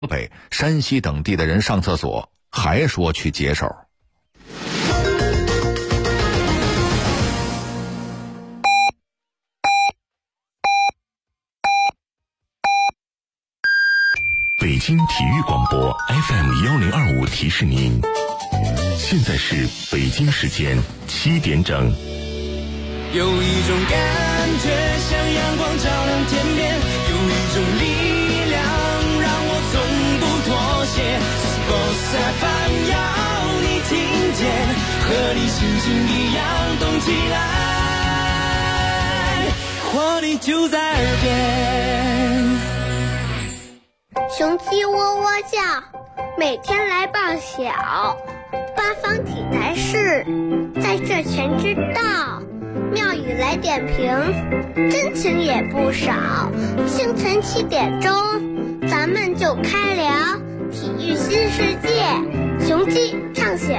河北、山西等地的人上厕所，还说去解手。 北京体育广播 FM1025 提示您，现在是北京时间7点整。 有一种感觉像阳光照亮天边，有一种力量让我从不妥协。Sports FM 要你听见，和你心情一样动起来，活力就在耳边。 雄鸡喔喔叫，每天来报晓。八方体坛事，在这全知道。妙语来点评，真情也不少。清晨7点钟，咱们就开聊体育新世界，雄鸡唱晓。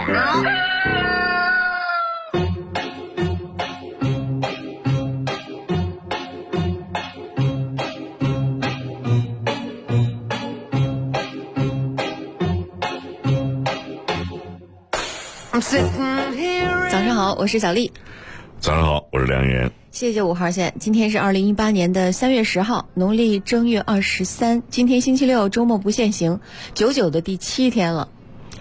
早上好，我是小丽。 早上好，我是梁源。 谢谢5号线。今天是2018年的3月10号，农历正月23。今天星期六，周末不限行，99的第7天了。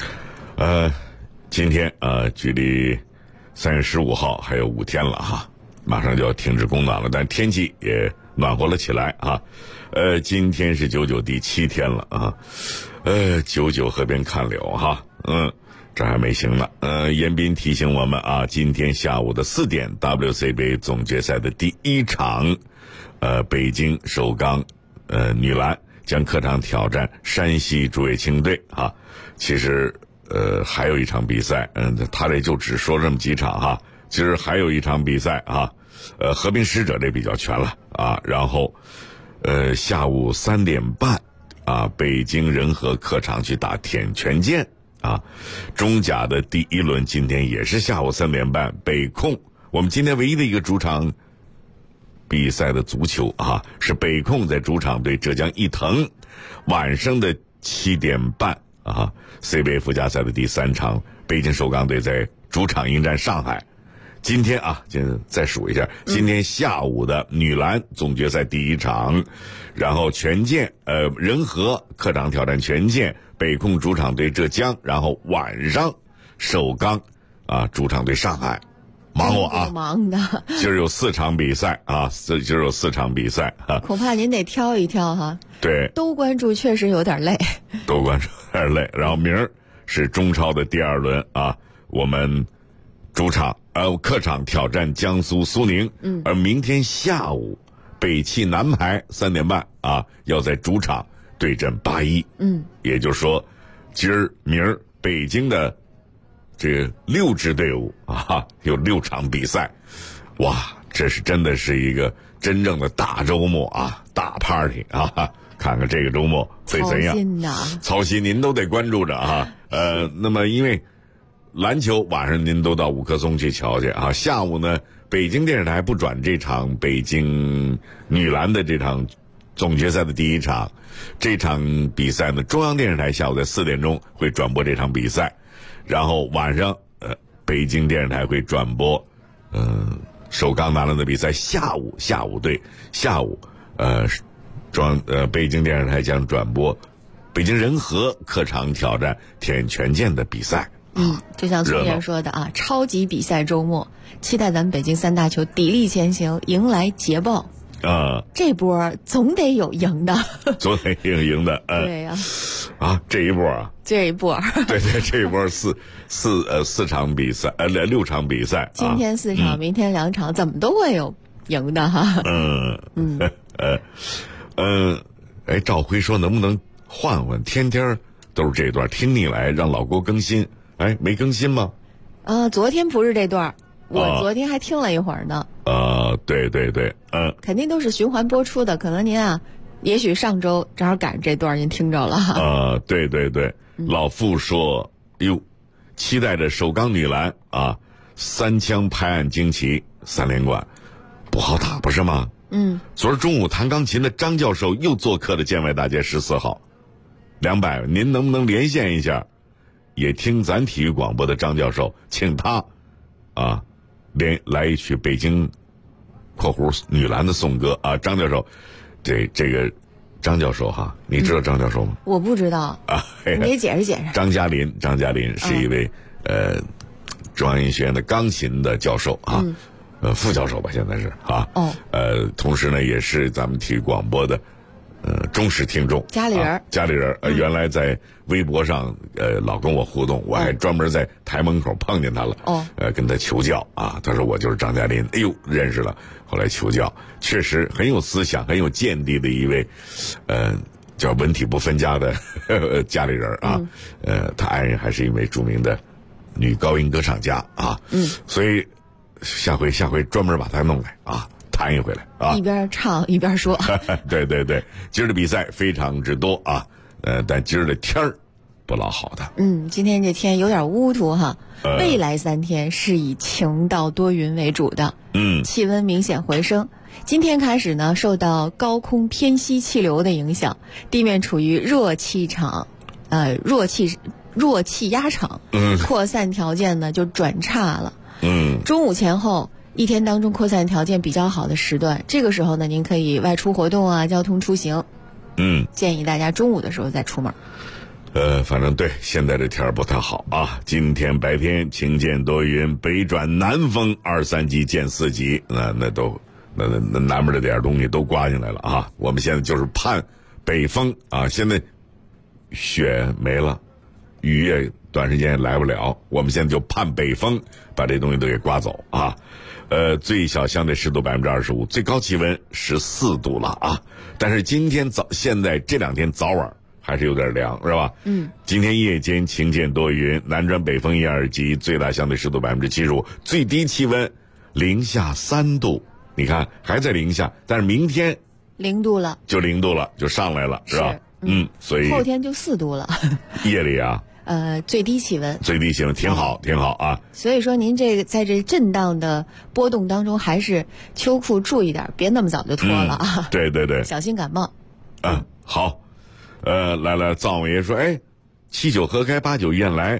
今天距离3月15号还有5天了哈，马上就要停止供暖了，但天气也暖和了起来啊。今天是99第7天了啊。99河边看柳哈，这还没行呢。严彬提醒我们啊，今天下午的4点 WCBA 总决赛的第1场，北京首钢女篮将客场挑战山西竹叶青队啊。其实还有一场比赛，他这就只说这么几场哈。其实还有一场比赛啊，和平使者这比较全了啊。然后下午3点半啊，北京人和客场去打舔泉剑啊。中甲的第1轮今天也是下午3点半，北控我们今天唯一的一个主场比赛的足球啊，是北控在主场对浙江毅腾。晚上的7点半啊 ，CBA 附加赛的第3场，北京首钢队在主场迎战上海。今天啊，再数一下，今天下午的女篮总决赛第1场，然后拳剑人和客场挑战拳剑，北控主场对浙江，然后晚上首钢主场对上海。忙我啊， 忙的。 今儿有4场比赛啊，今儿有4场比赛啊， 恐怕您得挑一挑哈。 对， 都关注确实有点累。 都关注有点累。然后明儿是中超的第2轮啊，我们主场客场挑战江苏苏宁。而明天下午北汽男排3点半啊，要在主场对阵81。也就是说，今儿明儿北京的这个6支队伍啊，有6场比赛。哇，这是真的是一个真正的大周末啊，大 party 啊！看看这个周末会怎样？操心您都得关注着啊。那么因为篮球晚上您都到五棵松去瞧去啊。下午呢，北京电视台不转这场北京女篮的这场总决赛的第1场，这场比赛呢，中央电视台下午在4点钟会转播这场比赛，然后晚上北京电视台会转播首钢男篮的比赛。下午北京电视台将转播北京人和客场挑战舔泉剑的比赛。 就像昨天说的啊，超级比赛周末，期待咱们北京3大球砥砺前行，迎来捷报。这波总得有赢的， 总得有赢的。 对呀。 这一波这一波对，这一波四场比赛，6场比赛。 今天4场，明天2场，怎么都会有赢的哈。 赵辉说能不能换换，天天都是这段，听你来，让老郭更新。没更新吗？ 昨天不是这段，我昨天还听了一会儿呢。 对， 肯定都是循环播出的，可能您也许上周正好赶上这段您听着了。 对，老傅说，期待着首钢女篮3枪拍案惊奇3连冠，不好打不是吗？昨儿中午弹钢琴的张教授又做客了建外大街14号。 200，您能不能连线一下？也听咱体育广播的张教授，请他啊来一曲北京括弧女篮的颂歌啊。张教授，这个张教授哈，你知道张教授吗？ 我不知道啊，你给解释解释。 张嘉林是一位中央音乐学院的钢琴的教授啊，副教授吧，现在是啊。同时呢，也是咱们体育广播的忠实听众。 家里人， 原来在微博上老跟我互动，我还专门在台门口碰见他了。跟他求教啊，他说我就是张嘉林，哎呦，认识了，后来求教，确实很有思想、很有见地的一位，叫文体不分家的家里人啊。他爱人还是一位著名的女高音歌唱家啊。所以下回专门把他弄来啊。谈一回来啊， 一边唱一边说。 对，今儿的比赛非常之多啊，但今儿的天儿不老好的。 今天这天有点乌涂哈。未来3天是以晴到多云为主的。气温明显回升。今天开始呢，受到高空偏西气流的影响，地面处于弱气压场，扩散条件呢就转差了。中午前后。一天当中扩散条件比较好的时段，这个时候呢，您可以外出活动啊，交通出行。建议大家中午的时候再出门。 反正对，现在这天儿不太好啊。今天白天晴间多云，北转南风2、3级见4级，那南边的点东西都刮进来了啊。我们现在就是盼北风啊。现在雪没了，雨也短时间也来不了，我们现在就盼北风把这东西都给刮走啊。最小相对湿度25%，最高气温14度了啊。但是现在这2天早晚还是有点凉，是吧？今天夜间晴间多云，南转北风1、2级，最大相对湿度75%，最低气温零下3度。你看还在零下，但是明天 0度了， 就0度了，就上来了，是吧？所以后天就4度了。 夜里啊。 最低气温挺好啊。 所以说您这个在这震荡的波动当中，还是秋裤注意点，别那么早就脱了啊。 对， 小心感冒。 好。来，藏王爷说，哎，7酒合开，8酒宴来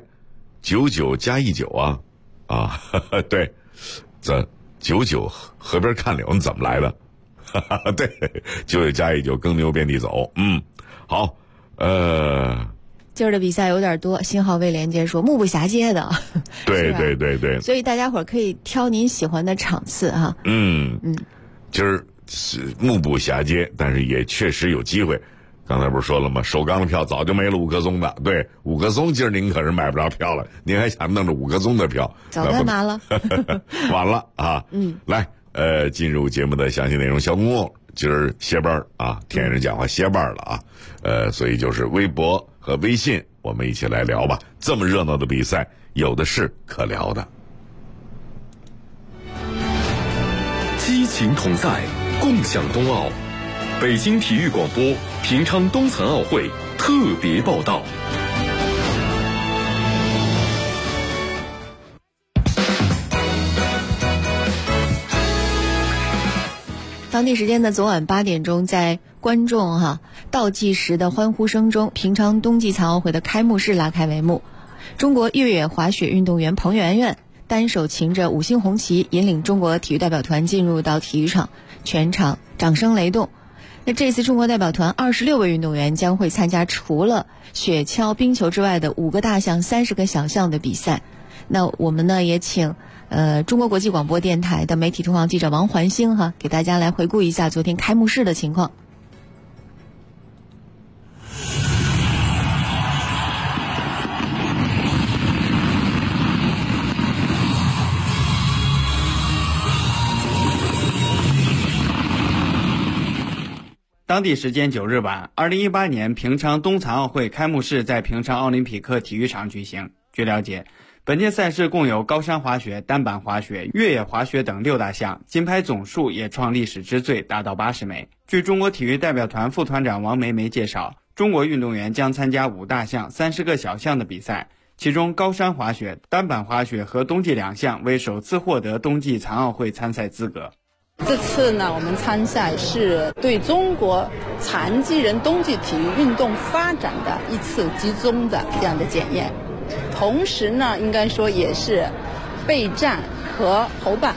，9加1酒啊。对，这9酒河边看柳，你怎么来的？对，9加1酒，耕牛遍地走。好， 今儿的比赛有点多，星号未连接说目不暇接的。 对， 所以大家伙可以挑您喜欢的场次哈。 今儿是目不暇接，但是也确实有机会。刚才不是说了吗？首钢的票早就没了5棵松的，对，5棵松今儿您可是买不着票了，您还想弄着5棵松的票， 早干嘛了？ 晚了啊！来，进入节目的详细内容。小公公今儿歇班啊，天人讲话歇班了啊，所以就是微博和微信，我们一起来聊吧。这么热闹的比赛，有的是可聊的。 激情同在，共享冬奥。北京体育广播平昌冬残奥会特别报道。 当地时间的昨晚8点钟，在观众倒计时的欢呼声中，平昌冬季残奥会的开幕式拉开帷幕。中国越野滑雪运动员彭媛媛单手擎着5星红旗，引领中国体育代表团进入到体育场，全场掌声雷动。那这次中国代表团26位运动员将会参加除了雪橇、冰球之外的5个大项、30个小项的比赛。那我们呢也请中国国际广播电台的媒体通航记者王环星给大家来回顾一下昨天开幕式的情况。 当地时间9日晚，2018年平昌冬残奥会开幕式在平昌奥林匹克体育场举行。据了解，本届赛事共有高山滑雪、单板滑雪、越野滑雪等6大项，金牌总数也创历史之最，达到80枚。据中国体育代表团副团长王梅梅介绍，中国运动员将参加5大项、30个小项的比赛，其中高山滑雪、单板滑雪和冬季2项为首次获得冬季残奥会参赛资格。 这次呢，我们参赛是对中国残疾人冬季体育运动发展的一次集中的这样的检验，同时呢，应该说也是备战和筹办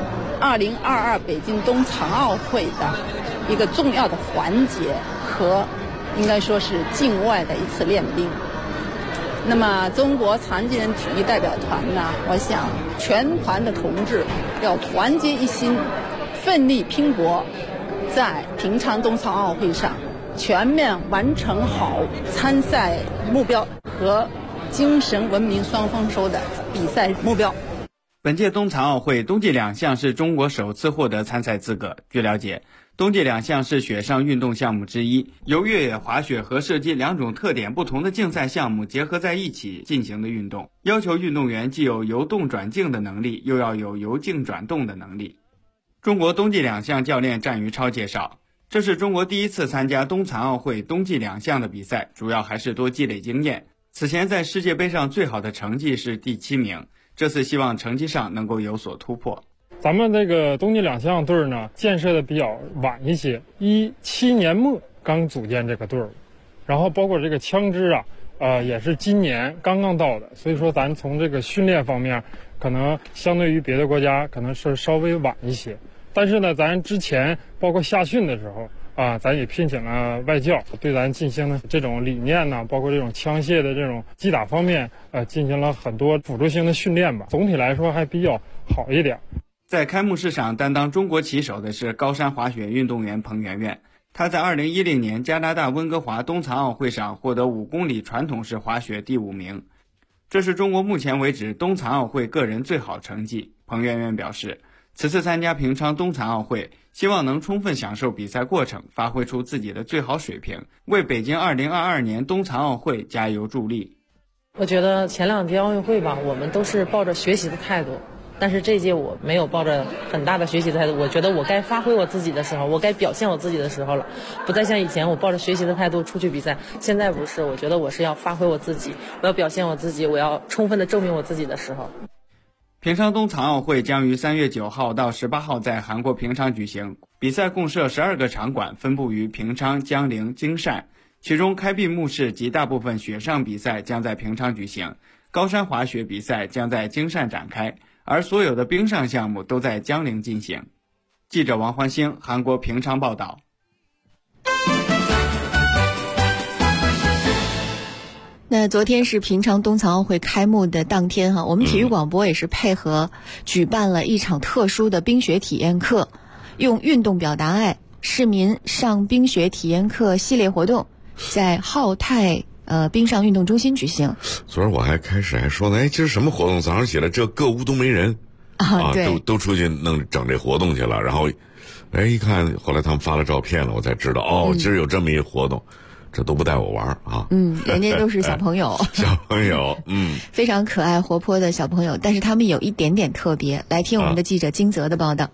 2022北京冬残奥会的一个重要的环节和应该说是境外的一次练兵。那么中国残疾人体育代表团呢，我想全团的同志要团结一心，奋力拼搏，在平昌冬残奥会上全面完成好参赛目标和精神文明双丰收的比赛目标。 本届冬残奥会冬季2项是中国首次获得参赛资格。据了解，冬季2项是雪上运动项目之一，由越野滑雪和射击2种特点不同的竞赛项目结合在一起进行的运动，要求运动员既有由动转静的能力，又要有由静转动的能力。中国冬季2项教练战于超介绍，这是中国第一次参加冬残奥会冬季2项的比赛，主要还是多积累经验。此前在世界杯上最好的成绩是第7名，这次希望成绩上能够有所突破。 咱们这个冬季2项队呢，建设的比较晚一些，17年末刚组建这个队伍，然后包括这个枪支也是今年刚刚到的，所以说咱从这个训练方面，可能相对于别的国家可能是稍微晚一些。但是呢，咱之前包括夏训的时候咱也聘请了外教，对咱进行了这种理念呢，包括这种枪械的这种击打方面，进行了很多辅助性的训练吧。总体来说还比较好一点。 在开幕式上担当中国旗手的是高山滑雪运动员彭媛媛，她在2010年加拿大温哥华冬残奥会上获得5公里传统式滑雪第5名，这是中国目前为止冬残奥会个人最好成绩。彭媛媛表示，此次参加平昌冬残奥会，希望能充分享受比赛过程，发挥出自己的最好水平，为北京2022年冬残奥会加油助力。 我觉得前2届奥运会吧，我们都是抱着学习的态度，但是这届我没有抱着很大的学习的态度，我觉得我该发挥我自己的时候，我该表现我自己的时候了，不再像以前我抱着学习的态度出去比赛，现在不是，我觉得我是要发挥我自己，我要表现我自己，我要充分的证明我自己的时候。 平昌冬残奥会将于3月9号到18号在韩国平昌举行，比赛共设12个场馆，分布于平昌、江陵、京汕，其中开闭幕式及大部分雪上比赛将在平昌举行，高山滑雪比赛将在京汕展开，而所有的冰上项目都在江陵进行。记者王焕星，韩国平昌报道。 那昨天是平昌冬残奥会开幕的当天我们体育广播也是配合举办了一场特殊的冰雪体验课，用运动表达爱，市民上冰雪体验课系列活动在浩泰冰上运动中心举行。 昨儿我还开始还说呢，今儿什么活动？早上起来这各屋都没人对， 都出去整这活动去了。然后一看，后来他们发了照片了，我才知道今儿有这么一活动。这都不带我玩人家都是小朋友小朋友非常可爱活泼的小朋友，但是他们有一点点特别。来听我们的记者金泽的报道。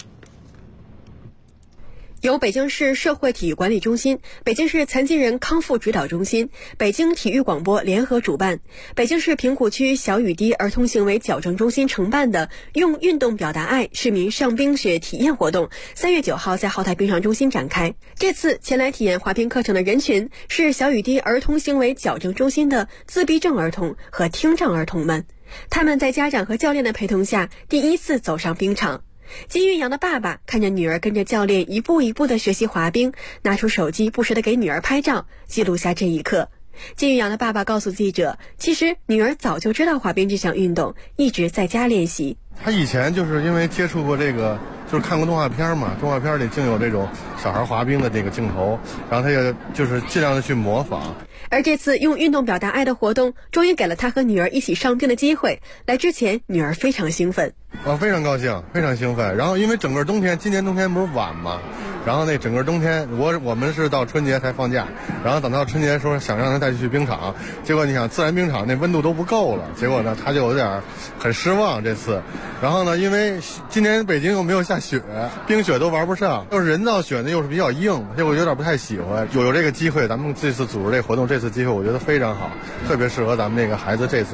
由北京市社会体育管理中心、北京市残疾人康复指导中心、北京体育广播联合主办，北京市平谷区小雨滴儿童行为矫正中心承办的用运动表达爱市民上冰雪体验活动，3月9号在浩泰冰上中心展开。这次前来体验滑冰课程的人群是小雨滴儿童行为矫正中心的自闭症儿童和听障儿童们，他们在家长和教练的陪同下，第一次走上冰场。金玉阳的爸爸看着女儿跟着教练一步一步地学习滑冰，拿出手机不时地给女儿拍照，记录下这一刻。金玉阳的爸爸告诉记者，其实女儿早就知道滑冰这项运动，一直在家练习。 他以前就是因为接触过这个，就是看过动画片嘛，动画片里竟有这种小孩滑冰的这个镜头，然后他也就是尽量的去模仿。 而这次用运动表达爱的活动，终于给了他和女儿一起上冰的机会。来之前，女儿非常兴奋。 非常高兴，非常兴奋。然后因为整个冬天，今年冬天不是晚嘛，然后那整个冬天，我们是到春节才放假，然后等到春节的时候想让他带去冰场，结果你想自然冰场那温度都不够了，结果呢他就有点很失望这次。然后呢，因为今年北京又没有下雪，冰雪都玩不上，又是人造雪呢又是比较硬，结果有点不太喜欢。有这个机会，咱们这次组织这个活动，这次机会我觉得非常好，特别适合咱们那个孩子这次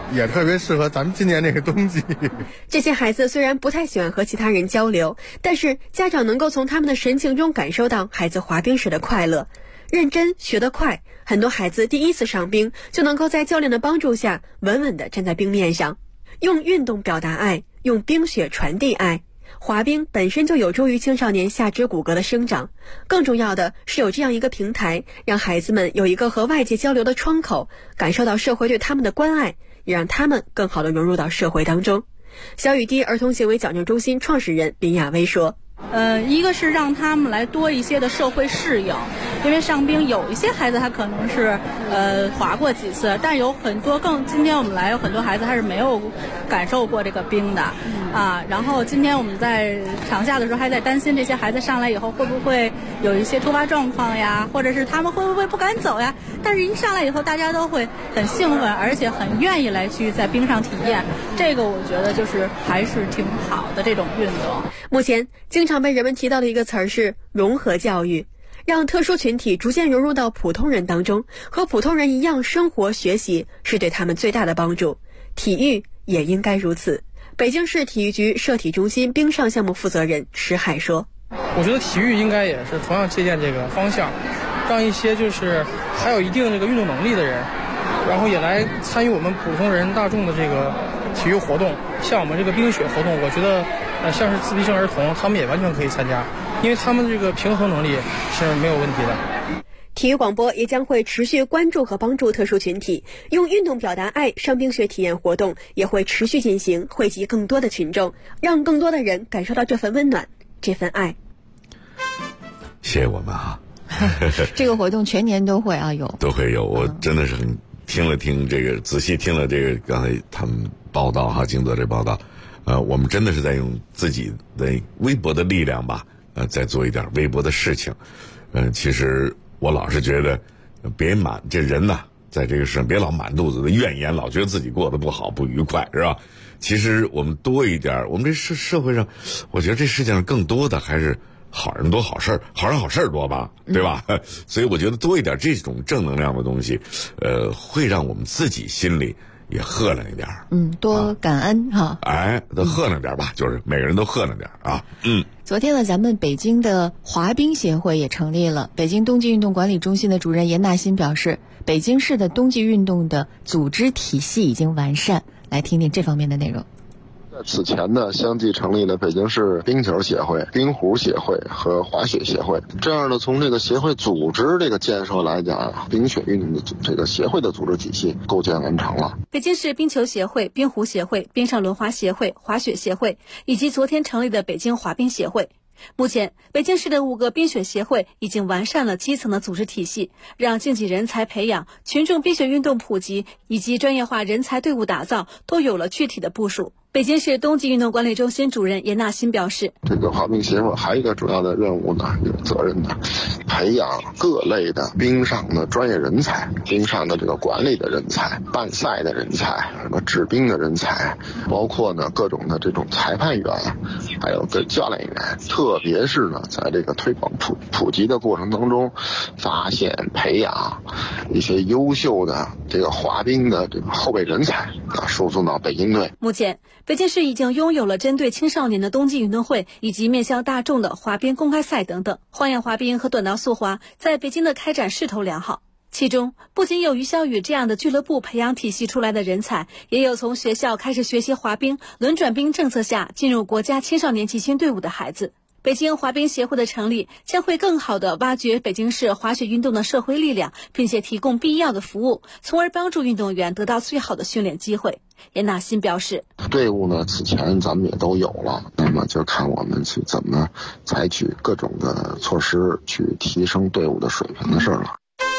也特别适合咱们今年这个冬季。 这些孩子虽然不太喜欢和其他人交流，但是家长能够从他们的神情中感受到孩子滑冰时的快乐。认真学得快，很多孩子第一次上冰就能够在教练的帮助下稳稳地站在冰面上。用运动表达爱，用冰雪传递爱。滑冰本身就有助于青少年下肢骨骼的生长，更重要的是有这样一个平台，让孩子们有一个和外界交流的窗口，感受到社会对他们的关爱，也让他们更好地融入到社会当中。小雨滴儿童行为矫正中心创始人林亚薇说， 一个是让他们来多一些的社会适应，因为上冰有一些孩子他可能是滑过几次，但有很多今天我们来有很多孩子他是没有感受过这个冰的啊。然后今天我们在场下的时候还在担心这些孩子上来以后会不会有一些突发状况呀，或者是他们会不会不敢走呀。但是一上来以后大家都会很兴奋，而且很愿意来去在冰上体验，这个我觉得就是还是挺好的这种运动。 目前经常被人们提到的一个词儿是融合教育，让特殊群体逐渐融入到普通人当中，和普通人一样生活学习，是对他们最大的帮助。体育也应该如此。北京市体育局社体中心冰上项目负责人池海说， 我觉得体育应该也是同样借鉴这个方向，让一些就是还有一定这个运动能力的人，然后也来参与我们普通人大众的这个体育活动。像我们这个冰雪活动，我觉得像是自闭症儿童他们也完全可以参加，因为他们这个平衡能力是没有问题的。 体育广播也将会持续关注和帮助特殊群体，用运动表达爱。上冰雪体验活动也会持续进行，汇集更多的群众，让更多的人感受到这份温暖，这份爱。 谢谢我们啊！ 这个活动全年都会啊都会有。我真的是很听了听这个，仔细听了这个刚才他们报道哈，金泽这报道，我们真的是在用自己的微薄的力量吧，在做一点微薄的事情。其实我老是觉得，这人呐，在这个世上别老满肚子的怨言，老觉得自己过得不好不愉快，是吧？其实我们多一点，我们这社会上，我觉得这世界上更多的还是好人多好事，好人好事多吧，对吧？所以我觉得多一点这种正能量的东西，会让我们自己心里也喝亮一点。 多感恩哈。 都喝亮点吧，就是每个人都喝亮点啊。 昨天呢，咱们北京的滑冰协会也成立了。北京冬季运动管理中心的主任严纳新表示，北京市的冬季运动的组织体系已经完善。来听听这方面的内容。 此前呢，相继成立了北京市冰球协会、冰壶协会和滑雪协会。这样呢，从这个协会组织这个建设来讲，冰雪运动的这个协会的组织体系构建完成了。 北京市冰球协会、冰壶协会、冰上轮滑协会、滑雪协会，以及昨天成立的北京滑冰协会。目前，北京市的5个冰雪协会已经完善了基层的组织体系，让竞技人才培养、群众冰雪运动普及以及专业化人才队伍打造都有了具体的部署。北京市冬季运动管理中心主任严纳新表示， 这个滑冰协会还有一个主要的任务呢，有责任呢，培养各类的冰上的专业人才，冰上的这个管理的人才、办赛的人才、什么制冰的人才，包括呢各种的这种裁判员，还有跟教练员，特别是呢在这个推广普及的过程当中，发现培养一些优秀的这个滑冰的这个后备人才输送到北京队。 目前北京市已经拥有了针对青少年的冬季运动会，以及面向大众的滑冰公开赛等等。花样滑冰和短道速滑在北京的开展势头良好，其中不仅有于小雨这样的俱乐部培养体系出来的人才，也有从学校开始学习滑冰、轮转冰政策下进入国家青少年集训队伍的孩子。北京滑冰协会的成立将会更好地挖掘北京市滑雪运动的社会力量，并且提供必要的服务，从而帮助运动员得到最好的训练机会。严纳新表示， 队伍呢此前咱们也都有了，那么就看我们去怎么采取各种的措施去提升队伍的水平的事了。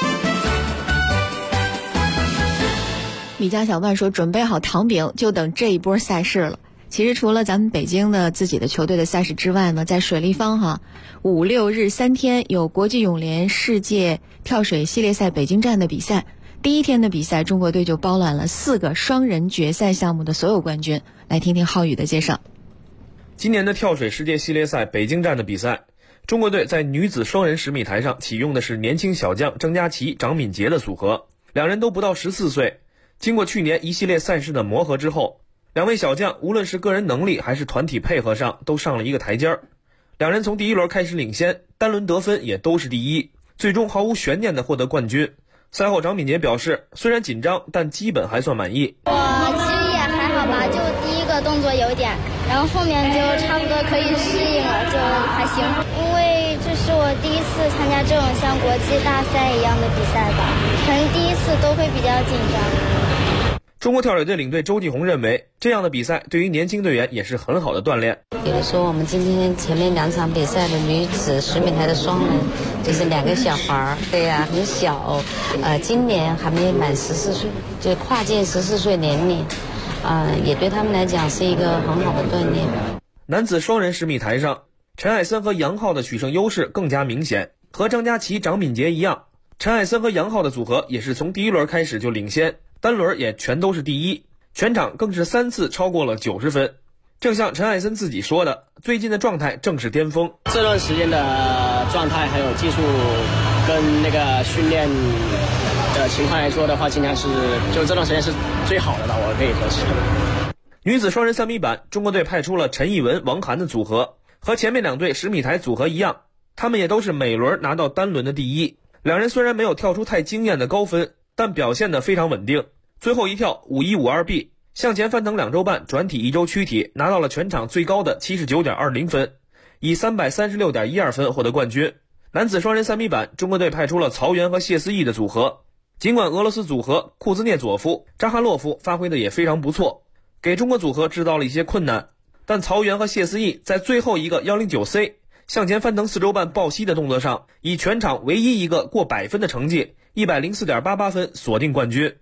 米家小万说，准备好糖饼就等这一波赛事了。其实除了咱们北京的自己的球队的赛事之外呢，在水立方5、6日3天有国际泳联世界跳水系列赛北京站的比赛。第一天的比赛，中国队就包揽了4个双人决赛项目的所有冠军。来听听浩宇的介绍。 今年的跳水世界系列赛北京站的比赛，中国队在女子双人10米台上启用的是年轻小将郑佳琪、张敏捷的组合，两人都不到14岁。 经过去年一系列赛事的磨合之后，两位小将无论是个人能力还是团体配合上都上了一个台阶儿。两人从第一轮开始领先，单轮得分也都是第一，最终毫无悬念地获得冠军。赛后张敏杰表示，虽然紧张，但基本还算满意。 我其实也还好吧，就第一个动作有点，然后后面就差不多可以适应了，就还行。因为这是我第一次参加这种像国际大赛一样的比赛吧，可能第一次都会比较紧张。 中国跳水队领队周继红认为，这样的比赛对于年轻队员也是很好的锻炼。 比如说我们今天前面2场比赛的女子10米台的双人，就是2个小孩儿，对呀，很小，今年还没满14岁，就跨进14岁年龄，也对他们来讲是一个很好的锻炼。 男子双人10米台上，陈艾森和杨昊的取胜优势更加明显，和张家齐、张敏杰一样，陈艾森和杨昊的组合也是从第一轮开始就领先，单轮也全都是第一，全场更是3次超过了90分。正像陈艾森自己说的，最近的状态正是巅峰。 这段时间的状态还有技术跟那个训练的情况来说的话，经常是就这段时间是最好的了，我可以说是。 女子双人3米板，中国队派出了陈艺文、王涵的组合，和前面2队10米台组合一样，他们也都是每轮拿到单轮的第一。两人虽然没有跳出太惊艳的高分，但表现得非常稳定。最后一跳5152B，向前翻腾2周半，转体1周躯体，拿到了全场最高的79.20分，以336.12分获得冠军。男子双人3米板，中国队派出了曹原和谢思义的组合。尽管俄罗斯组合库兹涅佐夫、扎哈洛夫发挥的也非常不错，给中国组合制造了一些困难，但曹原和谢思义在最后一个 109C 向前翻腾4周半抱膝的动作上，以全场唯一一个过100分的成绩104.88分锁定冠军。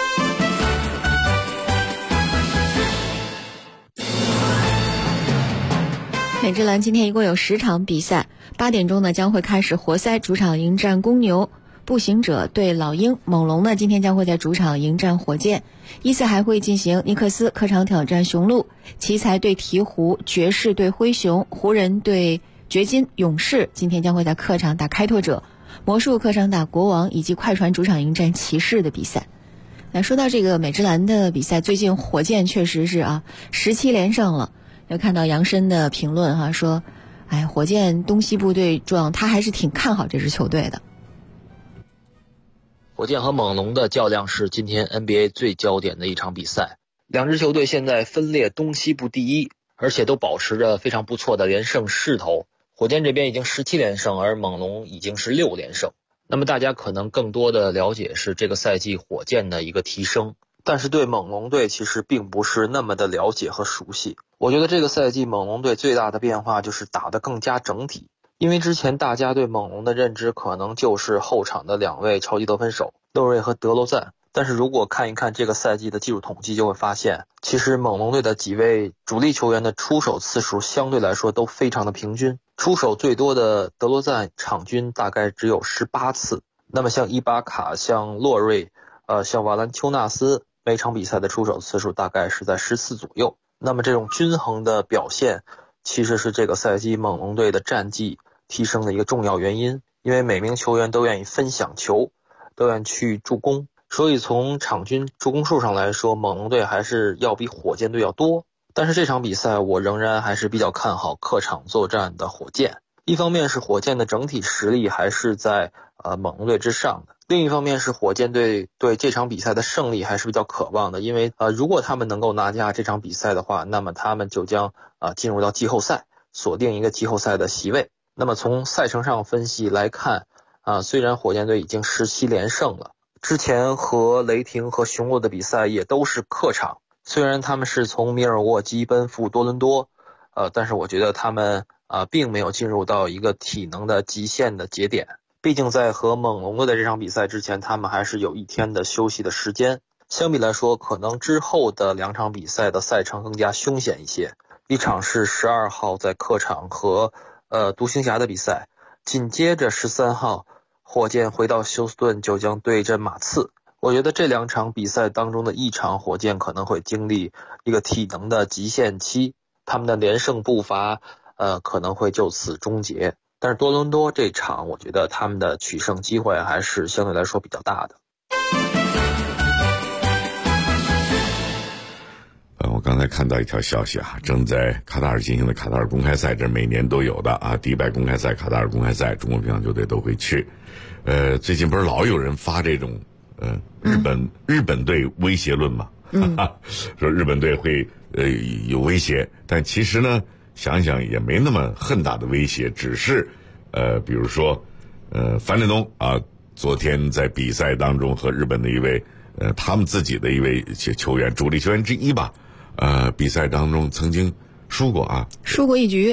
美职篮今天一共有10场比赛，8点钟呢将会开始活塞主场迎战公牛，步行者对老鹰，猛龙呢今天将会在主场迎战火箭，依次还会进行尼克斯客场挑战雄鹿，奇才对鹈鹕，爵士对灰熊，湖人对掘金，勇士今天将会在客场打开拓者，魔术客场打国王，以及快船主场迎战骑士的比赛。那说到这个美职篮的比赛，最近火箭确实是17连胜了。有看到杨申的评论说，火箭东西部对撞，他还是挺看好这支球队的。 火箭和猛龙的较量是今天 NBA 最焦点的一场比赛，两支球队现在分列东西部第一，而且都保持着非常不错的连胜势头。火箭这边已经17连胜，而猛龙已经是6连胜。那么大家可能更多的了解是这个赛季火箭的一个提升，但是对猛龙队其实并不是那么的了解和熟悉。我觉得这个赛季猛龙队最大的变化就是打得更加整体，因为之前大家对猛龙的认知可能就是后场的2位超级得分手勒瑞和德罗赞，但是如果看一看这个赛季的技术统计，就会发现其实猛龙队的几位主力球员的出手次数相对来说都非常的平均，出手最多的德罗赞场均大概只有18次，那么像伊巴卡、像洛瑞、像瓦兰丘纳斯，每场比赛的出手次数大概是在14左右。那么这种均衡的表现其实是这个赛季猛龙队的战绩提升的一个重要原因，因为每名球员都愿意分享球，都愿意去助攻，所以从场均助攻数上来说，猛龙队还是要比火箭队要多。但是这场比赛我仍然还是比较看好客场作战的火箭，一方面是火箭的整体实力还是在猛龙队之上的，另一方面是火箭队对这场比赛的胜利还是比较渴望的，因为如果他们能够拿下这场比赛的话，那么他们就将进入到季后赛，锁定一个季后赛的席位。那么从赛程上分析来看虽然火箭队已经17连胜了，之前和雷霆和雄鹿的比赛也都是客场，虽然他们是从米尔沃基奔赴多伦多但是我觉得他们并没有进入到一个体能的极限的节点，毕竟在和猛龙队的这场比赛之前，他们还是有1天的休息的时间。相比来说，可能之后的2场比赛的赛程更加凶险一些。一场是12号在客场和独行侠的比赛，紧接着13号火箭回到休斯顿就将对阵马刺。我觉得这2场比赛当中的一场，火箭可能会经历一个体能的极限期，他们的连胜步伐可能会就此终结。但是多伦多这场，我觉得他们的取胜机会还是相对来说比较大的。 刚才看到一条消息啊，正在卡塔尔进行的卡塔尔公开赛，这是每年都有的啊，迪拜公开赛、卡塔尔公开赛，中国乒乓球队都会去。最近不是老有人发这种日本队威胁论嘛？说日本队会有威胁，但其实呢，想想也没那么很大的威胁，只是比如说樊振东啊，昨天在比赛当中和日本的一位他们自己的一位球员，主力球员之一吧，比赛当中曾经输过一局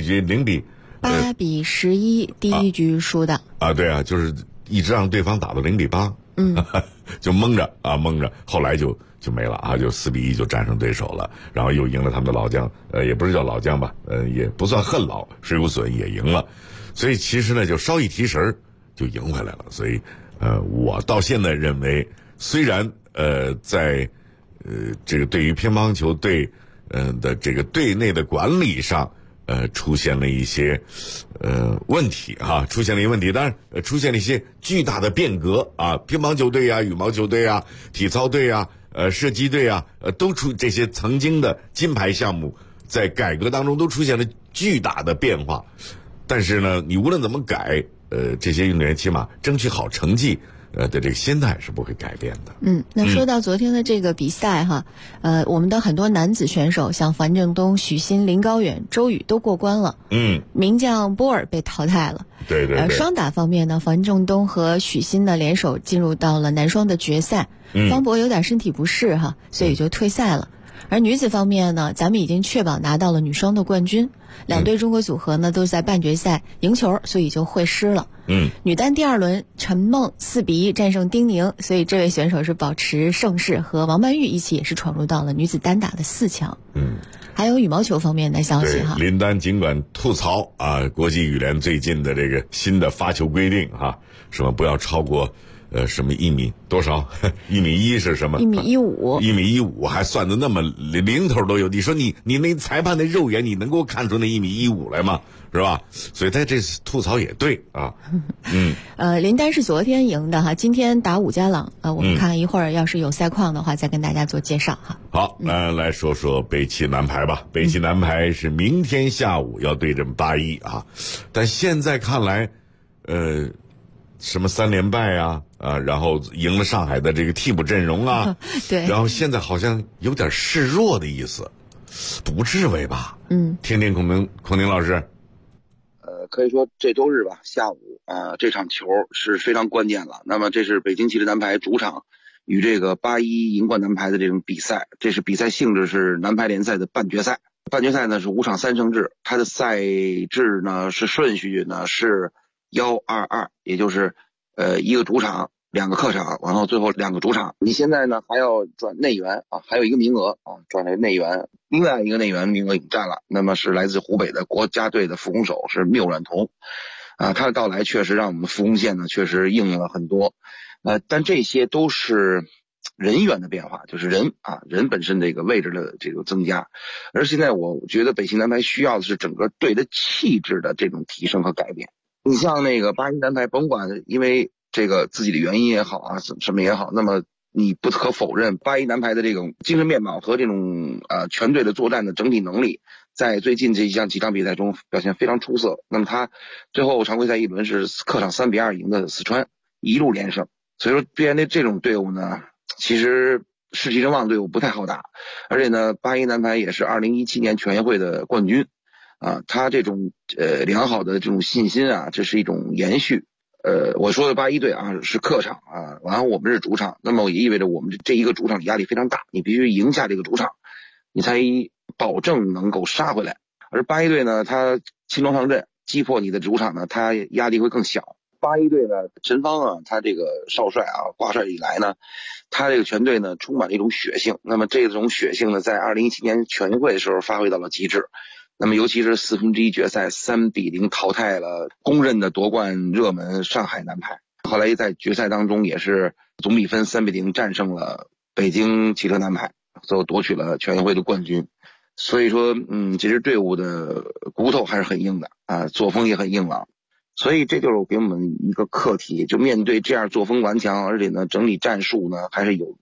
0比 8比11，第一局输的对啊，就是一直让对方打到0比8，就蒙着，后来就没了啊，就4比1就战胜对手了，然后又赢了他们的老将，也不是叫老将吧，也不算很老，水谷隼也赢了，所以其实呢就稍一提神就赢回来了，所以我到现在认为，虽然在这个对于乒乓球队的这个队内的管理上出现了一些问题啊，出现了一些问题，当然出现了一些巨大的变革啊，乒乓球队啊、羽毛球队啊、体操队啊、射击队啊，都这些曾经的金牌项目在改革当中都出现了巨大的变化，但是呢，你无论怎么改，这些运动员起码争取好成绩的这个心态是不会改变的。 那说到昨天的这个比赛哈，我们的很多男子选手，像樊振东、许昕、林高远、周宇都过关了。名将波尔被淘汰了。 对。 双打方面呢，樊振东和许昕呢联手进入到了男双的决赛。方博有点身体不适哈，所以就退赛了。而女子方面呢，咱们已经确保拿到了女双的冠军，两队中国组合呢都在半决赛赢球，所以就会师了。女单第2轮，陈梦4比1战胜丁宁，所以这位选手是保持盛世，和王曼玉一起也是闯入到了女子单打的4强。还有羽毛球方面的消息哈， 林丹尽管吐槽啊，国际羽联最近的这个新的发球规定啊，什么不要超过什么1米多少，1米1是什么 ？1米15，1 米15还算得那么零头都有。你说你那裁判的肉眼，你能够看出那1米15来吗？是吧？所以他这吐槽也对啊。 林丹是昨天赢的哈，今天打伍家朗，我们看一会儿要是有赛况的话，再跟大家做介绍哈。 好，来说说北汽男排吧。北汽男排是明天下午要对阵81啊，但现在看来，什么3连败啊，然后赢了上海的这个替补阵容啊， 对， 然后现在好像有点示弱的意思，不至为吧？听听孔宁老师。 可以说这周日吧，下午这场球是非常关键了。那么这是北京汽车男排主场与这个81银冠男排的这种比赛，这是比赛性质是男排联赛的半决赛。半决赛呢是5场3胜制，它的赛制呢是顺序呢是1-2-2，也就是一个主场2个客场，然后最后2个主场。你现在呢还要转内援啊，还有一个名额啊，转这内援。另外一个内援名额已经占了，那么是来自湖北的国家队的副攻手是缪阮彤，他的到来确实让我们副攻线呢确实硬了很多，但这些都是人员的变化，就是人本身这个位置的这个增加。而现在我觉得北汽男排需要的是整个队的气质的这种提升和改变。你像那个81男排，甭管因为这个自己的原因也好啊，什么也好，那么你不可否认81男排的这种精神面貌和这种全队的作战的整体能力在最近几场比赛中表现非常出色。那么他最后常规赛1轮是客场3比2赢的四川，一路连胜。所以说对面这种队伍呢，其实士气正旺队伍不太好打。而且呢81男排也是2017年全运会的冠军他这种良好的这种信心啊，这是一种延续。我说的81队是客场然后我们是主场，那么也意味着我们这一个主场压力非常大，你必须赢下这个主场，你才保证能够杀回来。而81队呢，他轻装上阵，击破你的主场呢，他压力会更小。81队呢，陈芳他这个少帅挂帅以来呢，他这个全队呢充满了一种血性，那么这种血性呢，在2017年全运会的时候发挥到了极致。那么尤其是1/4决赛3比0淘汰了公认的夺冠热门上海男排，后来在决赛当中也是总比分3比0战胜了北京汽车男排，最后夺取了全运会的冠军。所以说这支队伍的骨头还是很硬的作风也很硬朗。所以这就是给我们一个课题，就面对这样作风顽强，而且呢整体战术呢还是有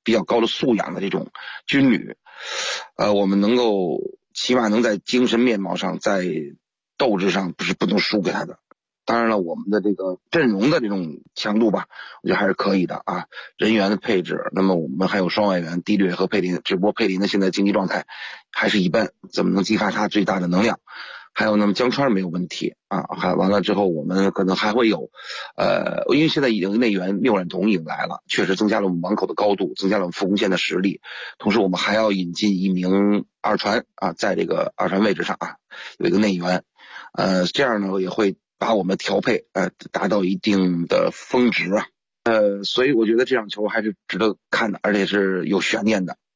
比较高的素养的这种军旅，我们能够起码能在精神面貌上，在斗志上不能输给他的。当然了，我们的这个阵容的这种强度吧，我觉得还是可以的啊。人员的配置，那么我们还有双外援迪略和佩林，只不过佩林的现在竞技状态还是一般，怎么能激发他最大的能量？还有那么江川没有问题啊，还完了之后我们可能还会有，因为现在已经内援缪冉彤已经来了，确实增加了我们网口的高度，增加了我们副攻线的实力，同时我们还要引进一名二传啊，在这个二传位置上啊有一个内援，这样呢也会把我们调配达到一定的峰值啊，所以我觉得这场球还是值得看的，而且是有悬念的。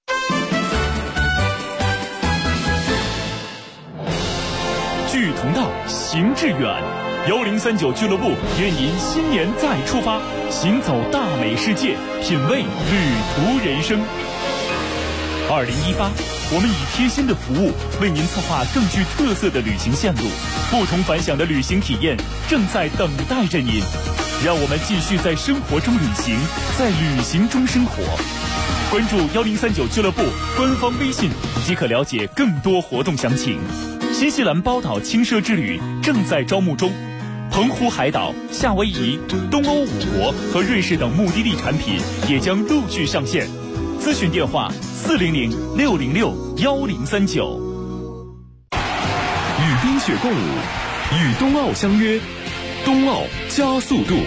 聚同道，行致远。1039俱乐部愿您新年再出发，行走大美世界，品味旅途人生。2018，我们以贴心的服务为您策划更具特色的旅行线路，不同凡响的旅行体验正在等待着您。让我们继续在生活中旅行，在旅行中生活。关注1039俱乐部官方微信即可了解更多活动详情。新西兰包岛轻奢之旅正在招募中，澎湖海岛、夏威夷、东欧5国和瑞士等目的地产品也将陆续上线。咨询电话400-606-1039。 与冰雪共舞，与冬奥相约，冬奥加速度。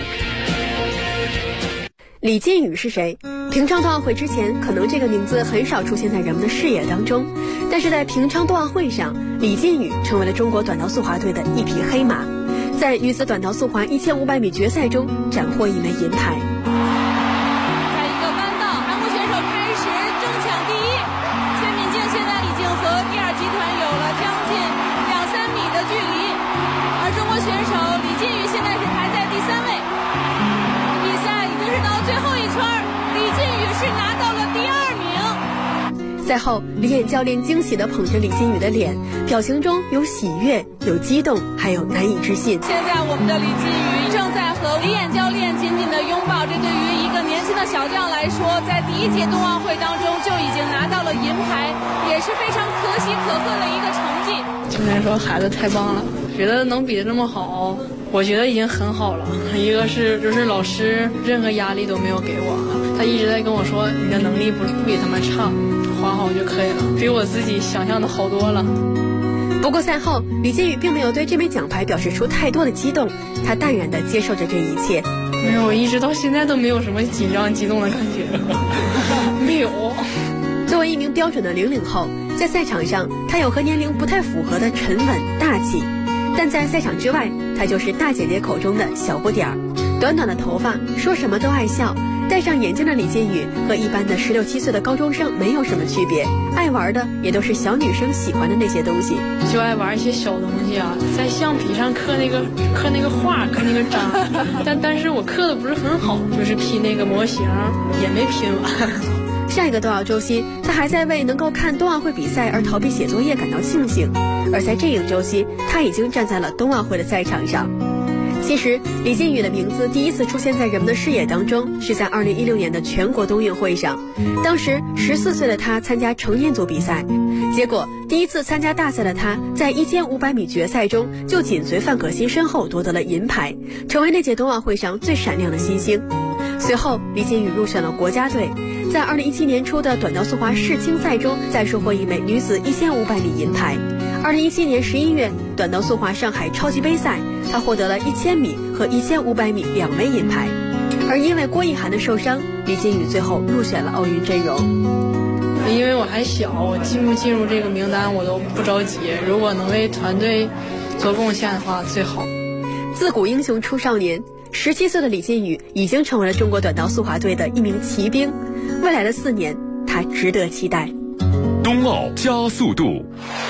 李靖宇是谁？平昌冬奥会之前，可能这个名字很少出现在人们的视野当中，但是在平昌冬奥会上，李靖宇成为了中国短道速滑队的一匹黑马，在女子短道速滑1500米决赛中斩获一枚银牌。 在一个弯道，韩国选手开始争抢第一，崔敏静现在已经和第二集团有了将近2-3米的距离，而中国选手李靖宇现在是排在第3位。比赛已经是到最后一圈，李靖宇是拿到了第2名。 赛后，李岩教练惊喜地捧着李靖宇的脸，表情中有喜悦，有激动，还有难以置信。 现在我们的李靖宇正在和李岩教练紧紧地拥抱，这对于一个年轻的小将来说，在第1届冬奥会当中就已经拿到了银牌，也是非常可喜可贺的一个成绩。 今天说孩子太棒了，觉得能比得这么好，我觉得已经很好了。一个是就是老师任何压力都没有给我，他一直在跟我说你的能力不比他们差，滑好就可以了，比我自己想象的好多了。 不过赛后，李靖宇并没有对这枚奖牌表示出太多的激动，他淡然地接受着这一切。 没有，我一直到现在都没有什么紧张激动的感觉，没有。 作为一名标准的00后，在赛场上他有和年龄不太符合的沉稳大气，但在赛场之外，他就是大姐姐口中的小不点儿。短短的头发，说什么都爱笑，戴上眼镜的李靖宇和一般的16、17岁的高中生没有什么区别，爱玩的也都是小女生喜欢的那些东西， 就爱玩一些小东西啊，在橡皮上刻那个画，刻那个章，但是我刻的不是很好，就是拼那个模型也没拼完。 上一个冬奥周期，他还在为能够看冬奥会比赛而逃避写作业感到庆幸，而在这一周期，他已经站在了冬奥会的赛场上。其实，李靖宇的名字第一次出现在人们的视野当中，是在2016年的全国冬运会上。当时14岁的他参加成年组比赛，结果第一次参加大赛的他，在1500米决赛中就紧随范可新身后夺得了银牌，成为那届冬奥会上最闪亮的新星。随后，李靖宇入选了国家队，在2017年初的短道速滑世青赛中再收获一枚女子1500米银牌。2017年11月，短道速滑上海超级杯赛，他获得了1000米和1500米2枚银牌。而因为郭奕涵的受伤，李靖宇最后入选了奥运阵容。 因为我还小，我进不进入这个名单我都不着急，如果能为团队做贡献的话最好。 自古英雄出少年，17岁的李靖宇已经成为了中国短道速滑队的一名骑兵，未来的4年他值得期待。 冬奥加速度。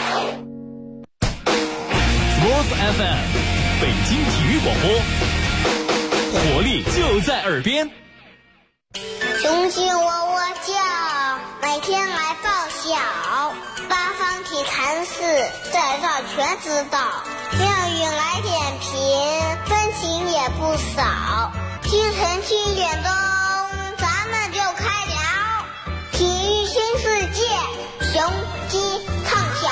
Sports FM 北京体育广播，活力就在耳边。 雄鸡喔喔叫，每天来报晓，八方体坛事，在这全知道。妙语来点评，分情也不少。清晨7点钟，咱们就开聊。 鸡唱桥。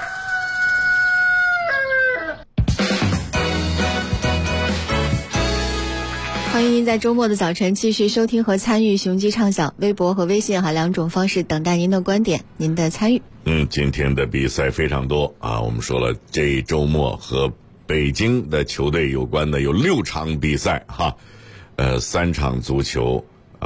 欢迎您在周末的早晨继续收听和参与雄鸡唱响，微博和微信两种方式等待您的观点，您的参与。 今天的比赛非常多啊，我们说了，这周末和北京的球队有关的有6场比赛哈，3场足球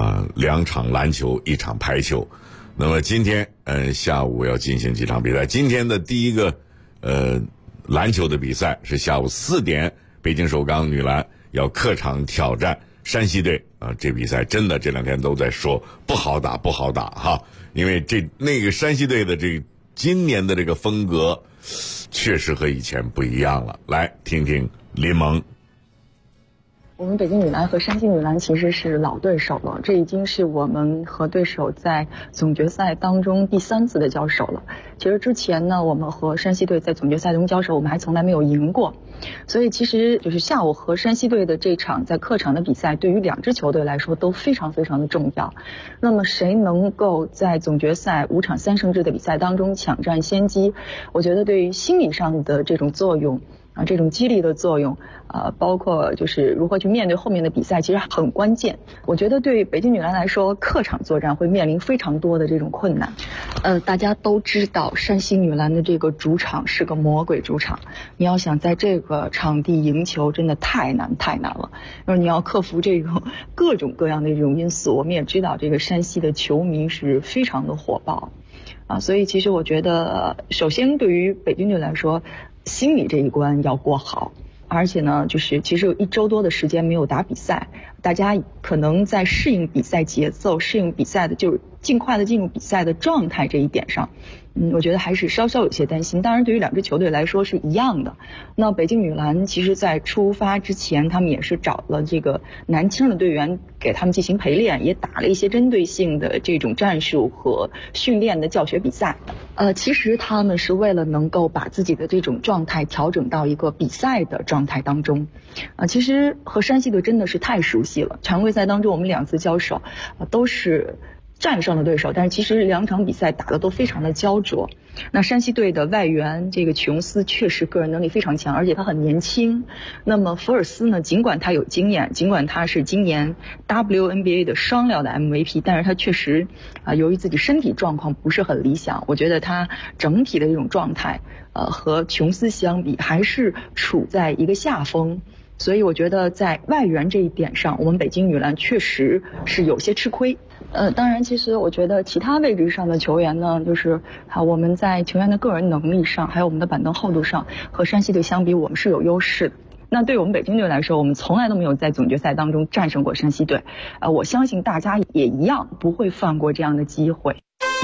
2场篮球1场排球。那么今天下午要进行几场比赛。今天的第一个篮球的比赛是下午4点，北京首钢女篮要客场挑战山西队啊。这比赛真的这2天都在说不好打哈，因为那个山西队的今年的这个风格确实和以前不一样了。来听听林萌。 我们北京女篮和山西女篮其实是老对手了，这已经是我们和对手在总决赛当中第3次的交手了。其实之前呢，我们和山西队在总决赛中交手，我们还从来没有赢过。所以其实就是下午和山西队的这场在客场的比赛，对于2支球队来说都非常非常的重要。那么谁能够在总决赛5场3胜制的比赛当中抢占先机，我觉得对于心理上的这种作用这种激励的作用包括就是如何去面对后面的比赛，其实很关键。我觉得对北京女篮来说，客场作战会面临非常多的这种困难。大家都知道山西女篮的这个主场是个魔鬼主场，你要想在这个场地赢球真的太难了，就是你要克服这个各种各样的这种因素。我们也知道这个山西的球迷是非常的火爆所以其实我觉得首先对于北京队来说，心理这一关要过好。而且呢，就是其实有1周多的时间没有打比赛，大家可能在适应比赛节奏、适应比赛的就是尽快的进入比赛的状态这一点上，我觉得还是稍稍有些担心。当然对于2支球队来说是一样的。那北京女篮其实在出发之前，他们也是找了这个男青的队员给他们进行陪练，也打了一些针对性的这种战术和训练的教学比赛。其实他们是为了能够把自己的这种状态调整到一个比赛的状态当中。其实和山西队真的是太熟悉了，常规赛当中我们2次交手都是战胜了对手，但是其实2场比赛打得都非常的焦灼。那山西队的外援这个琼斯确实个人能力非常强，而且他很年轻。那么福尔斯呢，尽管他有经验，尽管他是今年 WNBA 的双料的 MVP， 但是他确实由于自己身体状况不是很理想，我觉得他整体的这种状态和琼斯相比还是处在一个下风。所以我觉得在外援这一点上，我们北京女篮确实是有些吃亏。当然其实我觉得其他位置上的球员呢，就是我们在球员的个人能力上，还有我们的板凳厚度上，和山西队相比我们是有优势的。那对我们北京队来说，我们从来都没有在总决赛当中战胜过山西队，我相信大家也一样不会放过这样的机会。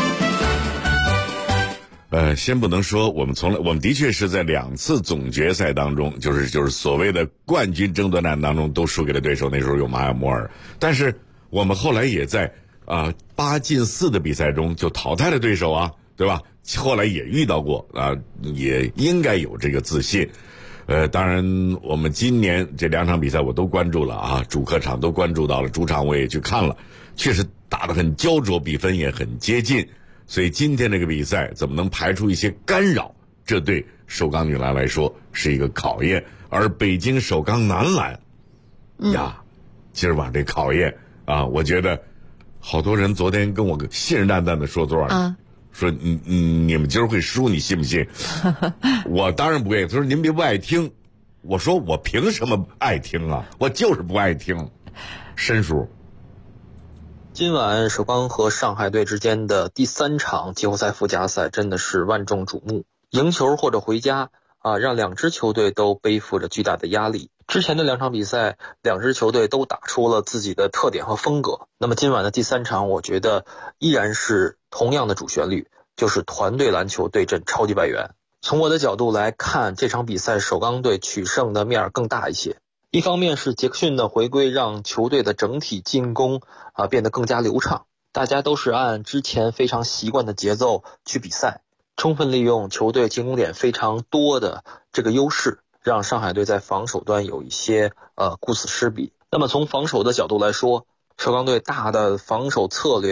先不能说我们的确是在2次总决赛当中，就是所谓的冠军争夺战当中都输给了对手，那时候有马尔摩尔，但是我们后来也在8进4的比赛中就淘汰了对手啊，对吧？后来也遇到过也应该有这个自信。当然我们今年这2场比赛我都关注了主客场都关注到了，主场我也去看了，确实打得很焦灼，比分也很接近。所以今天这个比赛怎么能排除一些干扰，这对首钢女篮来说是一个考验。而北京首钢男篮今儿晚这考验我觉得好多人昨天跟我信誓旦旦的说多少说你们今儿会输，你信不信？我当然不会。他说您别不爱听，我说我凭什么爱听啊？我就是不爱听。申叔， 今晚首钢和上海队之间的第3场季后赛附加赛真的是万众瞩目，赢球或者回家让2支球队都背负着巨大的压力。之前的2场比赛，2支球队都打出了自己的特点和风格。那么今晚的第3场，我觉得依然是同样的主旋律，就是团队篮球对阵超级外援。从我的角度来看，这场比赛首钢队取胜的面更大一些。一方面是杰克逊的回归让球队的整体进攻变得更加流畅，大家都是按之前非常习惯的节奏去比赛，充分利用球队进攻点非常多的这个优势，让上海队在防守端有一些顾此失彼。那么从防守的角度来说，首钢队大的防守策略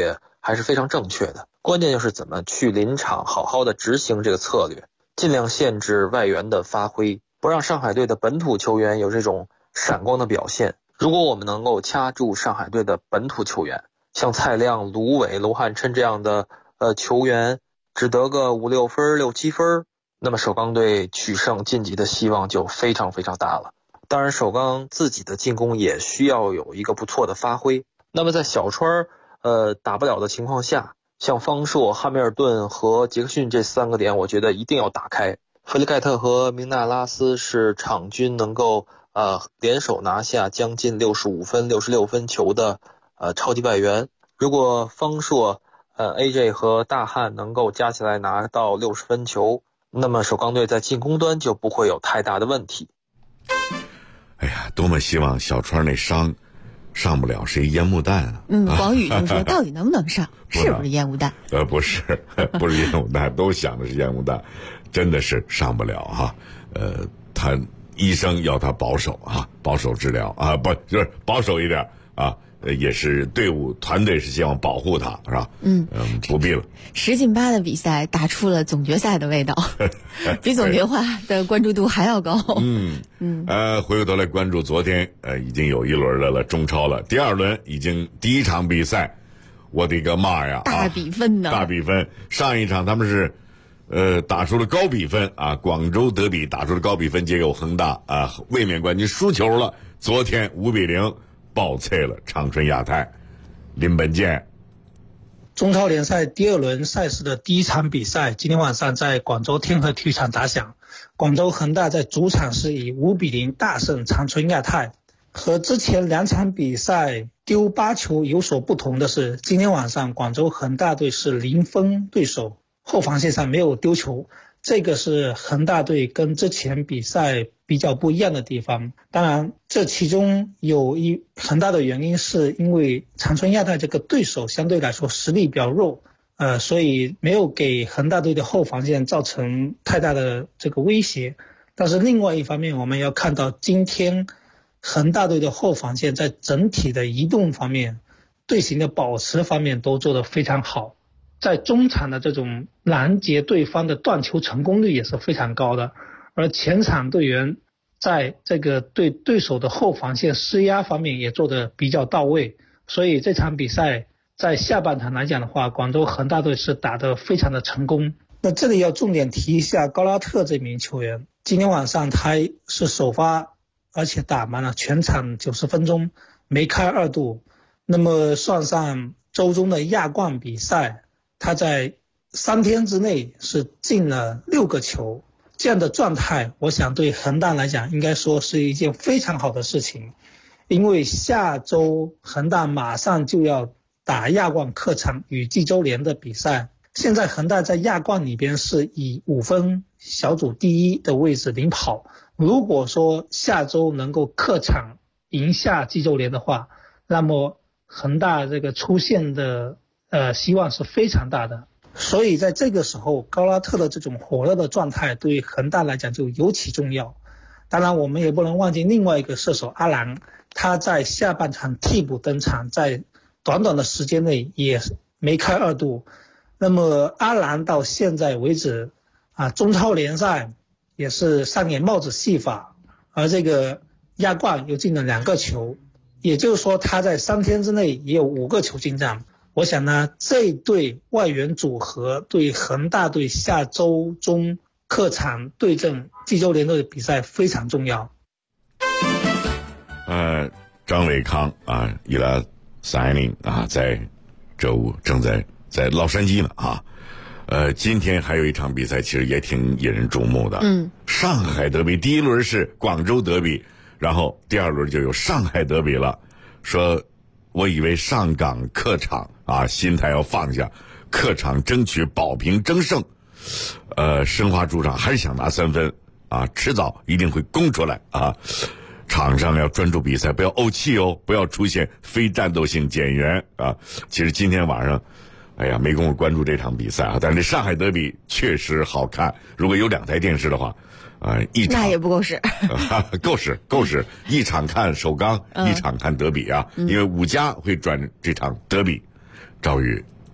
还是非常正确的。关键就是怎么去临场好好的执行这个策略，尽量限制外援的发挥，不让上海队的本土球员有这种闪光的表现。如果我们能够掐住上海队的本土球员，像蔡亮、卢伟、娄汉琛这样的球员只得个5、6分、6、7分，那么首钢队取胜晋级的希望就非常非常大了。当然首钢自己的进攻也需要有一个不错的发挥。那么在小川打不了的情况下，像方硕、汉密尔顿和杰克逊这3个点我觉得一定要打开。弗里盖特和明纳拉斯是场均能够联手拿下将近65分、66分球的超级外援。如果方硕AJ 和大汉能够加起来拿到60分球，那么首钢队在进攻端就不会有太大的问题。 哎呀，多么希望小川那伤上不了，是一烟雾弹啊！ 广宇就说到底能不能上？是不是烟雾弹？ 不是，不是烟雾弹，都想的是烟雾弹，真的是上不了哈。他医生要他保守啊，保守治疗啊，不就是保守一点啊。也是队伍团队是希望保护他，是吧？不必了。 10进8的比赛打出了总决赛的味道，比总决赛的关注度还要高。 回过头来关注昨天已经有一轮的了中超了，第2轮已经第1场比赛，我的个妈呀！ 大比分呢？ 大比分，上一场他们是打出了高比分啊，广州德比打出了高比分，结果恒大卫冕冠军输球了，昨天5-0。爆脆了长春亚泰。林本健， 中超联赛第2轮赛事的第1场比赛今天晚上在广州天河体育场打响。广州恒大在主场是以5-0大胜长春亚泰。和之前2场比赛丢8球有所不同的是，今天晚上广州恒大队是0封对手，后防线上没有丢球，这个是恒大队跟之前比赛比较不一样的地方。当然这其中有很大的原因是因为长春亚泰这个对手相对来说实力比较弱，所以没有给恒大队的后防线造成太大的这个威胁。但是另外一方面，我们要看到今天恒大队的后防线在整体的移动方面、队形的保持方面都做得非常好，在中场的这种拦截对方的断球成功率也是非常高的，而前场队员在这个对对手的后防线施压方面也做得比较到位，所以这场比赛在下半场来讲的话，广州恒大队是打得非常的成功。那这里要重点提一下高拉特这名球员，今天晚上他是首发，而且打满了全场90分钟，梅开2度。那么算上周中的亚冠比赛，他在3天之内是进了6个球，这样的状态我想对恒大来讲应该说是一件非常好的事情。因为下周恒大马上就要打亚冠客场与济州联的比赛，现在恒大在亚冠里边是以5分小组第1的位置领跑，如果说下周能够客场赢下济州联的话，那么恒大这个出现的希望是非常大的。所以在这个时候高拉特的这种火热的状态对于恒大来讲就尤其重要。当然我们也不能忘记另外一个射手阿兰，他在下半场替补登场，在短短的时间内也梅开2度。那么阿兰到现在为止中超联赛也是上演帽子戏法，而这个亚冠又进了2个球，也就是说他在3天之内也有5个球进账。我想呢，这对外援组合对恒大队下周中客场对阵济州联队的比赛非常重要。 张伟康伊拉塞宁在周五正在洛杉矶呢今天还有一场比赛其实也挺引人注目的。上海德比，第1轮是广州德比，然后第2轮就有上海德比了。说我以为上港客场心态要放下，客场争取保平争胜。申花主场还是想拿3分迟早一定会攻出来场上要专注比赛，不要怄气不要出现非战斗性减员其实今天晚上没工夫关注这场比赛但是上海德比确实好看，如果有2台电视的话一场那也不够使够使一场看首钢一场看德比因为5家会转这场德比。赵宇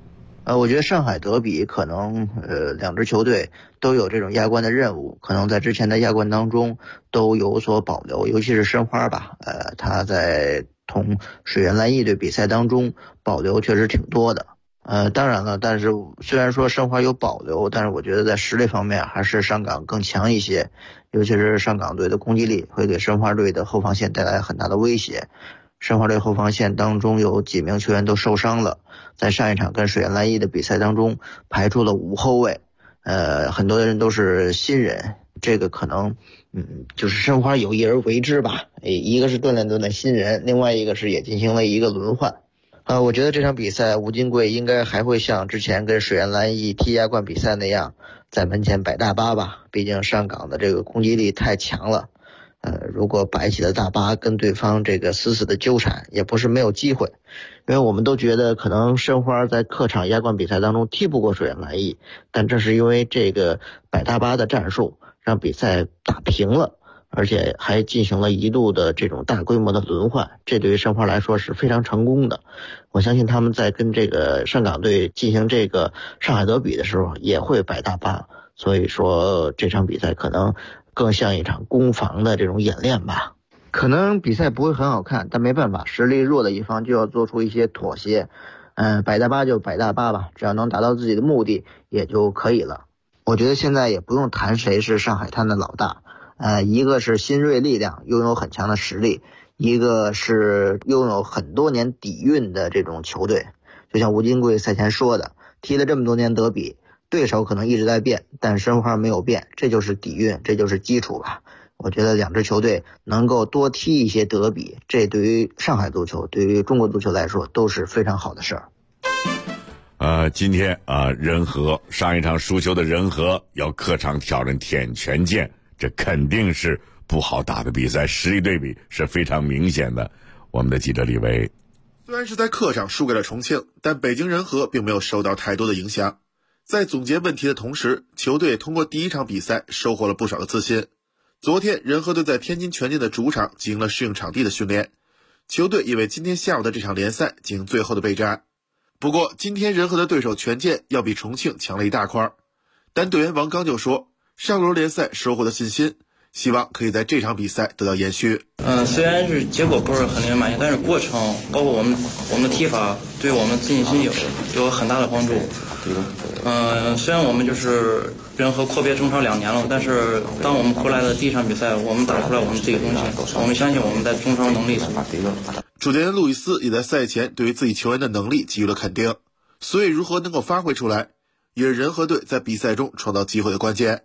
我觉得上海德比可能两支球队都有这种亚冠的任务，可能在之前的亚冠当中都有所保留，尤其是申花吧，他在同水原蓝翼队比赛当中保留确实挺多的。当然了，但是虽然说申花有保留，但是我觉得在实力方面还是上港更强一些，尤其是上港队的攻击力会给申花队的后防线带来很大的威胁。申花队后防线当中有几名球员都受伤了，在上一场跟水原蓝翼的比赛当中排出了5后卫，很多人都是新人，这个可能就是申花有意而为之吧，一个是锻炼新人，另外一个是也进行了一个轮换。我觉得这场比赛吴金贵应该还会像之前跟水原蓝翼踢亚冠比赛那样在门前摆大巴吧，毕竟上港的这个攻击力太强了。如果摆起了大巴跟对方这个死死的纠缠，也不是没有机会。因为我们都觉得可能申花在客场亚冠比赛当中踢不过水原蓝翼，但正是因为这个摆大巴的战术让比赛打平了，而且还进行了一度的这种大规模的轮换，这对于申花来说是非常成功的。我相信他们在跟这个上港队进行这个上海德比的时候也会摆大巴，所以说这场比赛可能更像一场攻防的这种演练吧。可能比赛不会很好看，但没办法，实力弱的一方就要做出一些妥协。摆大巴就摆大巴吧，只要能达到自己的目的也就可以了。我觉得现在也不用谈谁是上海滩的老大，一个是新锐力量，拥有很强的实力，一个是拥有很多年底蕴的这种球队。就像吴金贵赛前说的，踢了这么多年德比，对手可能一直在变，但申花没有变，这就是底蕴，这就是基础吧。我觉得两支球队能够多踢一些德比，这对于上海足球，对于中国足球来说都是非常好的事儿。 今天仁和上一场输球的仁和要客场挑战天权健，这肯定是不好打的比赛，实力对比是非常明显的。我们的记者李维， 虽然是在客场输给了重庆，但北京人和并没有受到太多的影响。在总结问题的同时，球队通过第一场比赛收获了不少的自信。昨天人和队在天津权健的主场进行了适应场地的训练，球队也为今天下午的这场联赛进行最后的备战。不过今天人和的对手权健要比重庆强了一大块，但队员王刚就说，上轮联赛收获的信心，希望可以在这场比赛得到延续。 虽然是结果不是很令人满意，但是过程包括我们的踢法对我们自信心有很大的帮助。虽然我们就是人和阔别中超2年了，但是当我们回来的第一场比赛，我们打出来我们自己的东西，我们相信我们在中超能力。 主教练路易斯也在赛前对于自己球员的能力给予了肯定，所以如何能够发挥出来，也是人和队在比赛中创造机会的关键。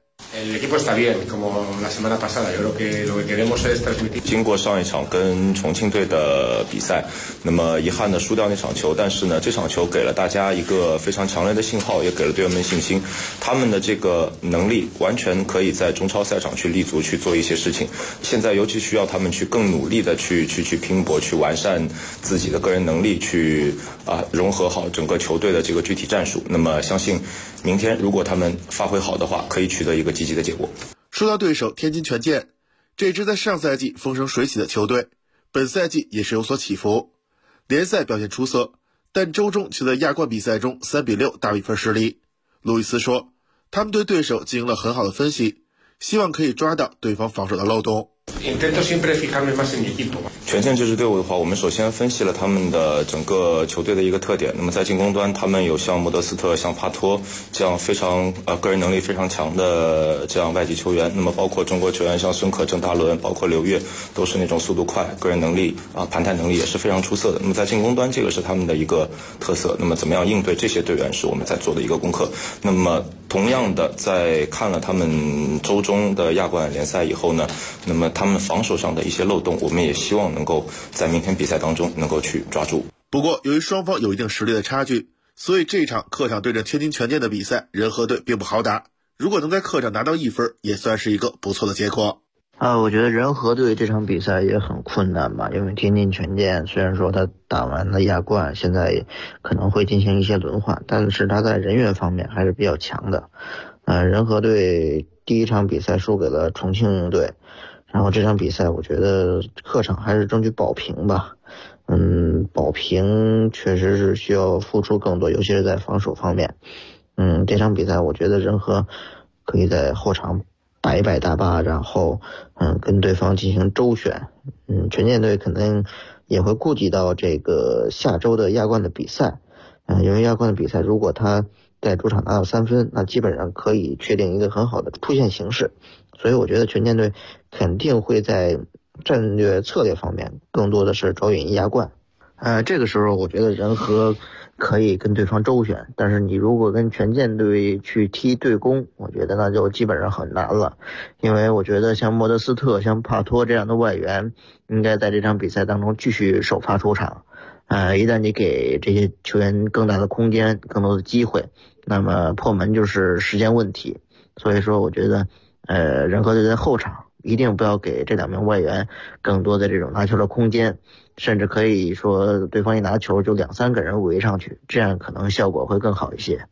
经过上一场跟重庆队的比赛，那么遗憾的输掉那场球，但是呢，这场球给了大家一个非常强烈的信号，也给了队员们信心，他们的这个能力完全可以在中超赛场去立足去做一些事情。现在尤其需要他们去更努力的去拼搏，去完善自己的个人能力，去融合好整个球队的这个具体战术。那么相信明天如果他们发挥好的话，可以取得一个积极的结果。 说到对手天津权健，这支在上赛季风生水起的球队，本赛季也是有所起伏。联赛表现出色，但周中却在亚冠比赛中3-6大比分失利。路易斯说，他们对对手进行了很好的分析，希望可以抓到对方防守的漏洞。 权健这支队伍的话，我们首先分析了他们的整个球队的一个特点。那么在进攻端，他们有像莫德斯特、像帕托这样非常个人能力非常强的这样外籍球员。那么包括中国球员像孙可、郑大伦，包括刘越，都是那种速度快、个人能力盘带能力也是非常出色的。那么在进攻端，这个是他们的一个特色。那么怎么样应对这些队员，是我们在做的一个功课。那么同样的，在看了他们周中的亚冠联赛以后呢，那么他们防守上的一些漏洞，我们也希望能够在明天比赛当中能够去抓住。 不过由于双方有一定实力的差距，所以这场客场对阵天津权健的比赛，人和队并不好打。如果能在客场拿到1分，也算是一个不错的结果。 我觉得人和队这场比赛也很困难吧，因为天津权健虽然说他打完了亚冠，现在可能会进行一些轮换，但是他在人员方面还是比较强的。人和队第一场比赛输给了重庆队，然后这场比赛我觉得客场还是争取保平吧。 保平确实是需要付出更多，尤其是在防守方面。这场比赛我觉得仁和可以在后场摆一摆大巴，然后跟对方进行周旋。权健队可能也会顾及到这个下周的亚冠的比赛。因为亚冠的比赛如果他在主场拿到3分，那基本上可以确定一个很好的出线形势。所以我觉得权健队肯定会在战略策略方面更多的是着眼于亚冠。这个时候我觉得仁和可以跟对方周旋，但是你如果跟权健队去踢对攻，我觉得那就基本上很难了。因为我觉得像莫德斯特、像帕托这样的外援应该在这场比赛当中继续首发出场。一旦你给这些球员更大的空间、更多的机会，那么破门就是时间问题。所以说我觉得仁和队在后场一定不要给这2名外援更多的这种拿球的空间，甚至可以说对方一拿球就2-3个人围上去，这样可能效果会更好一些。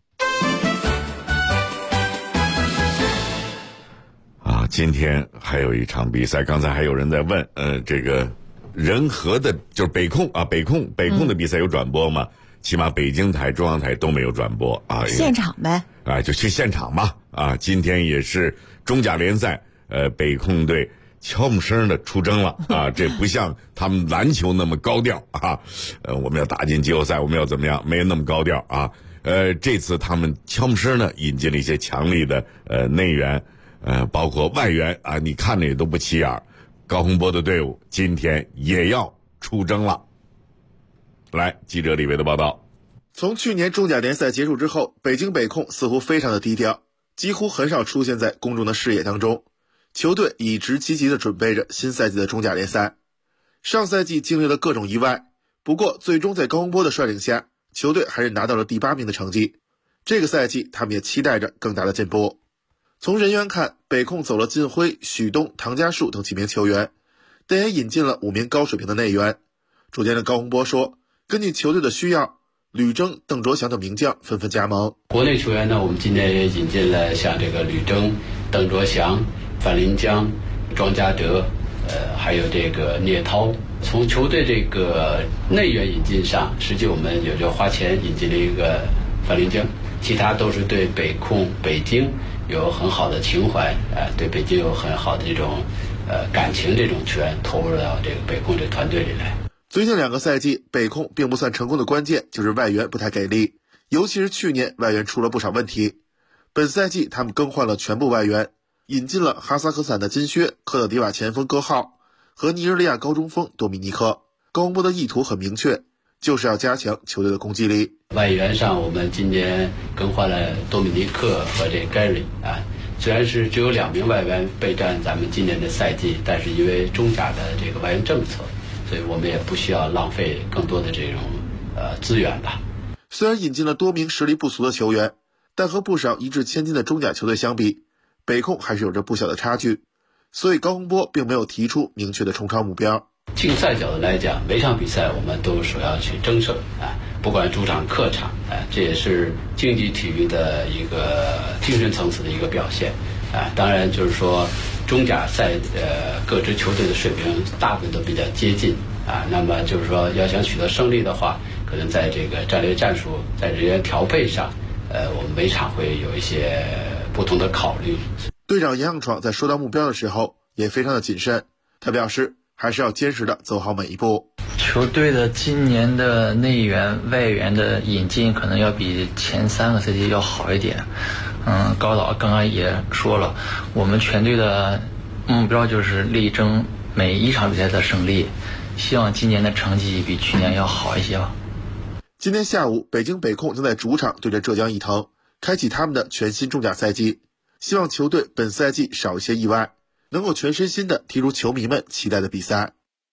今天还有一场比赛，刚才还有人在问，这个仁和的就是北控的比赛有转播吗？起码北京台、中央台都没有转播啊。 现场呗。 就去现场吧。今天也是中甲联赛，北控队悄没声的出征了啊！这不像他们篮球那么高调啊。我们要打进季后赛，我们要怎么样？没有那么高调啊。这次他们悄没声的引进了一些强力的内援，包括外援啊，你看着也都不起眼。高洪波的队伍今天也要出征了。来，记者李维的报道。 从去年中甲联赛结束之后，北京北控似乎非常的低调，几乎很少出现在公众的视野当中。球队一直积极地准备着新赛季的中甲联赛。上赛季经历了各种意外，不过最终在高洪波的率领下，球队还是拿到了第8名的成绩。这个赛季他们也期待着更大的进步。从人员看，北控走了靳辉、许东、唐家树等几名球员，但也引进了5名高水平的内援。主监的高洪波说，根据球队的需要，吕征、邓卓翔等名将纷纷加盟。 国内球员呢，我们今年也引进了像这个吕征、邓卓翔、范林江、庄家德，还有这个聂涛。从球队这个内援引进上，实际我们也就花钱引进了一个范林江，其他都是对北控、北京有很好的情怀，对北京有很好的这种感情，这种球员投入到这个北控这团队里来。 最近2个赛季，北控并不算成功的关键就是外援不太给力，尤其是去年外援出了不少问题。本赛季他们更换了全部外援，引进了哈萨克斯坦的金靴、科特迪瓦前锋戈浩和尼日利亚高中锋多米尼克。高洪波的意图很明确，就是要加强球队的攻击力。 外援上，我们今年更换了多米尼克和这 Gary 虽然是只有2名外援备战咱们今年的赛季，但是因为中甲的这个外援政策，所以我们也不需要浪费更多的这种资源吧。 虽然引进了多名实力不俗的球员，但和不少一掷千金的中甲球队相比，北控还是有着不小的差距，所以高洪波并没有提出明确的冲超目标。 竞赛角度来讲，每场比赛我们都首要去争胜不管主场客场这也是竞技体育的一个精神层次的一个表现当然就是说中甲赛各支球队的水平大部分都比较接近那么就是说要想取得胜利的话，可能在这个战略战术、在人员调配上我们每场会有一些不同的考虑。 队长杨向闯在说到目标的时候也非常的谨慎，他表示还是要坚实的走好每一步。 球队的今年的内援、外援的引进可能要比前3个赛季要好一点。高老刚刚也说了，我们全队的目标就是力争每一场比赛的胜利，希望今年的成绩比去年要好一些吧。 今天下午，北京北控将在主场对阵浙江毅腾，开启他们的全新中甲赛季。希望球队本赛季少一些意外，能够全身心的踢出球迷们期待的比赛。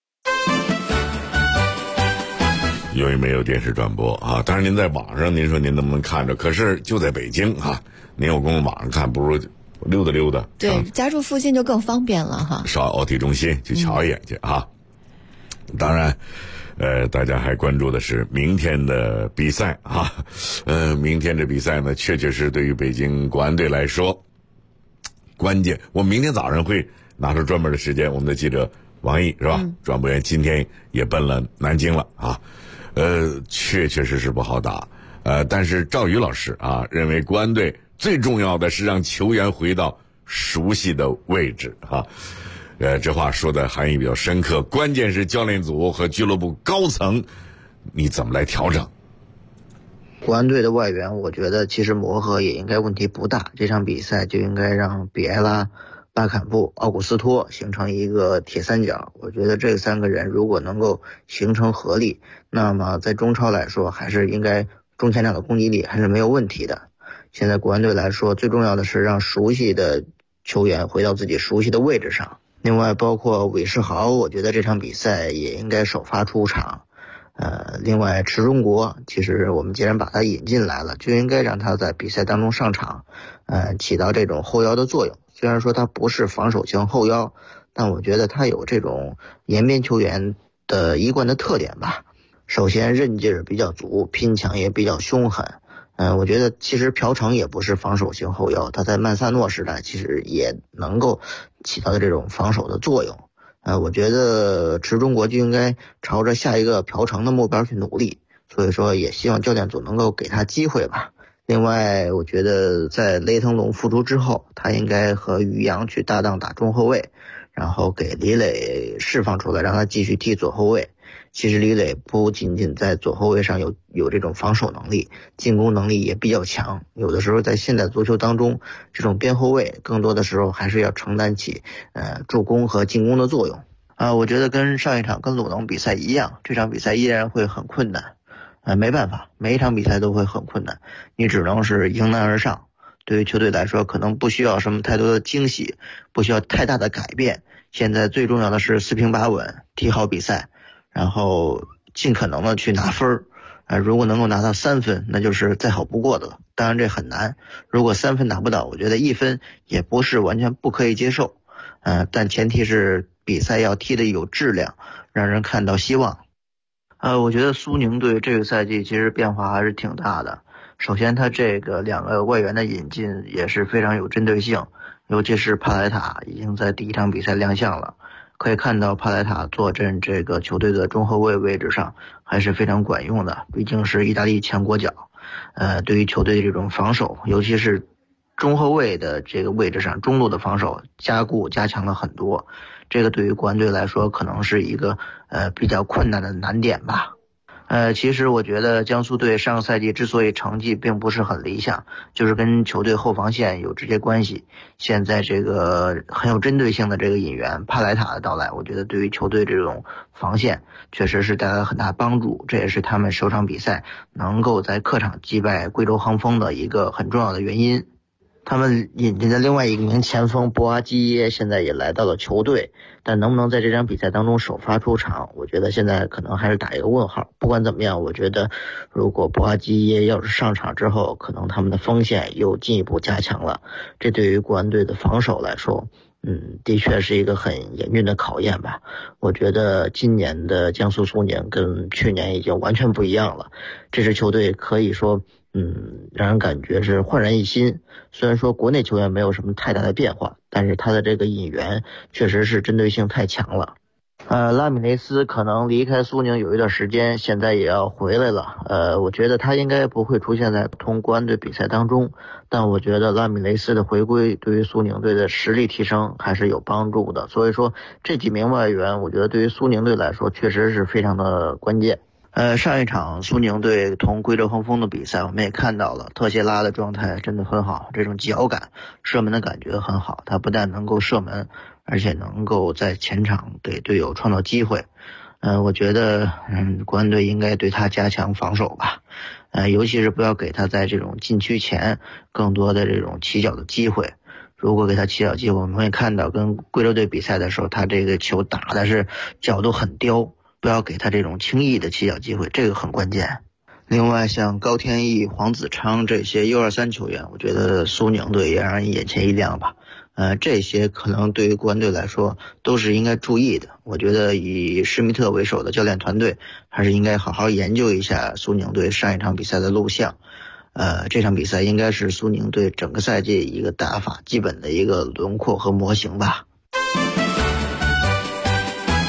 由于没有电视转播当然您在网上您说您能不能看着，可是就在北京您有空网上看，不如溜达溜达。 对，家住附近就更方便了上奥体中心去瞧一眼去当然大家还关注的是明天的比赛明天这比赛呢，确确实对于北京国安队来说关键。我们明天早上会拿出专门的时间，我们的记者王毅是吧？转播员今天也奔了南京了啊。确实不好打。但是赵宇老师啊，认为国安队最重要的是让球员回到熟悉的位置啊。这话说的含义比较深刻，关键是教练组和俱乐部高层你怎么来调整？ 国安队的外援我觉得其实磨合也应该问题不大，这场比赛就应该让比埃拉、巴坎布、奥古斯托形成一个铁三角。我觉得这3个人如果能够形成合力，那么在中超来说还是应该中前场的攻击力还是没有问题的。现在国安队来说最重要的是让熟悉的球员回到自己熟悉的位置上。另外包括韦世豪，我觉得这场比赛也应该首发出场。另外池中国，其实我们既然把他引进来了，就应该让他在比赛当中上场，起到这种后腰的作用。虽然说他不是防守型后腰，但我觉得他有这种延边球员的一贯的特点吧。首先韧劲儿比较足，拼抢也比较凶狠。我觉得其实朴成也不是防守型后腰，他在曼萨诺时代其实也能够起到这种防守的作用。我觉得池中国就应该朝着下一个朴成的目标去努力，所以说也希望教练组能够给他机会吧。另外我觉得在雷腾龙复出之后，他应该和于洋去搭档打中后卫，然后给李磊释放出来，让他继续踢左后卫。其实李磊不仅仅在左后卫上有这种防守能力，进攻能力也比较强。有的时候在现代足球当中，这种边后卫更多的时候还是要承担起助攻和进攻的作用。我觉得跟上一场跟鲁能比赛一样，这场比赛依然会很困难。没办法，每一场比赛都会很困难，你只能是迎难而上。对于球队来说，可能不需要什么太多的惊喜，不需要太大的改变。现在最重要的是4平8稳，踢好比赛，然后尽可能的去拿分如果能够拿到3分，那就是再好不过的了。当然这很难，如果3分拿不到，我觉得1分也不是完全不可以接受。但前提是比赛要踢得有质量，让人看到希望。我觉得苏宁队这个赛季其实变化还是挺大的。首先他这个2个外援的引进也是非常有针对性，尤其是帕莱塔已经在第1场比赛亮相了。可以看到帕莱塔坐镇这个球队的中后卫位置上还是非常管用的，毕竟是意大利强国脚。对于球队的这种防守，尤其是中后卫的这个位置上，中路的防守加强了很多。这个对于国安队来说可能是一个比较困难的难点吧。其实我觉得江苏队上个赛季之所以成绩并不是很理想，就是跟球队后防线有直接关系。现在这个很有针对性的这个引援帕莱塔的到来，我觉得对于球队这种防线确实是带来了很大帮助，这也是他们首场比赛能够在客场击败贵州恒丰的一个很重要的原因。他们引进的另外一名前锋博阿基耶现在也来到了球队，但能不能在这场比赛当中首发出场，我觉得现在可能还是打一个问号。不管怎么样，我觉得如果博阿基耶要是上场之后，可能他们的锋线又进一步加强了，这对于国安队的防守来说的确是一个很严峻的考验吧。我觉得今年的江苏苏宁跟去年已经完全不一样了，这支球队可以说让人感觉是焕然一新。虽然说国内球员没有什么太大的变化，但是他的这个引援确实是针对性太强了。拉米雷斯可能离开苏宁有一段时间，现在也要回来了。我觉得他应该不会出现在同国安队比赛当中，但我觉得拉米雷斯的回归对于苏宁队的实力提升还是有帮助的。所以说这几名外援，我觉得对于苏宁队来说确实是非常的关键。上一场苏宁队同贵州恒丰的比赛，我们也看到了特谢拉的状态真的很好，这种脚感射门的感觉很好，他不但能够射门，而且能够在前场给队友创造机会。我觉得国安队应该对他加强防守吧，尤其是不要给他在这种禁区前更多的这种起脚的机会。如果给他起脚机会，我们会看到跟贵州队比赛的时候，他这个球打的是脚都很刁，不要给他这种轻易的起脚机会，这个很关键。另外像高天意、黄子昌这些 U23 球员，我觉得苏宁队也让人眼前一亮吧。这些可能对于国安队来说都是应该注意的。我觉得以施密特为首的教练团队还是应该好好研究一下苏宁队上一场比赛的录像。这场比赛应该是苏宁队整个赛季一个打法基本的一个轮廓和模型吧。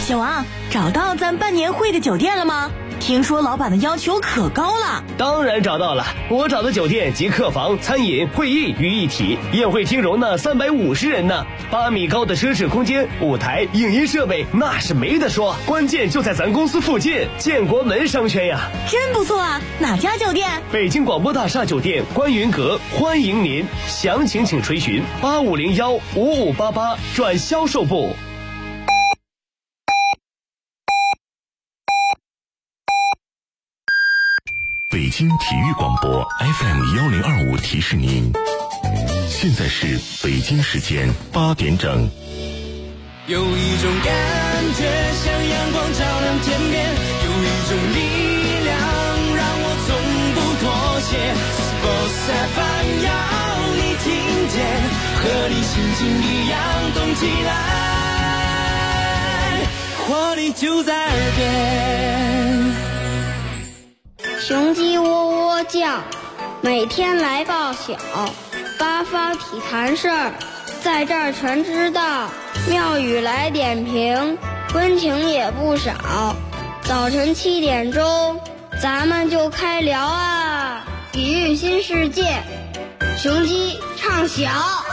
小王，找到咱办年会的酒店了吗？听说老板的要求可高了。 当然找到了，我找的酒店集客房、餐饮、会议于一体，宴会厅容纳350人呢，8米高的奢侈空间，舞台、影音设备那是没得说，关键就在咱公司附近，建国门商圈呀。 真不错啊，哪家酒店？ 北京广播大厦酒店观云阁，欢迎您，详情请垂询85015588转销售部。 北京体育广播 FM1025提示您，现在是北京时间8点整。 有一种感觉像阳光照亮天边，有一种力量让我从不妥协。Sports FM 要你听见，和你心情一样动起来，活力就在耳边。 雄鸡喔喔叫，每天来报晓，八方体坛事儿，在这儿全知道。妙语来点评，温情也不少。早晨7点钟，咱们就开聊啊！体育新世界，雄鸡唱晓。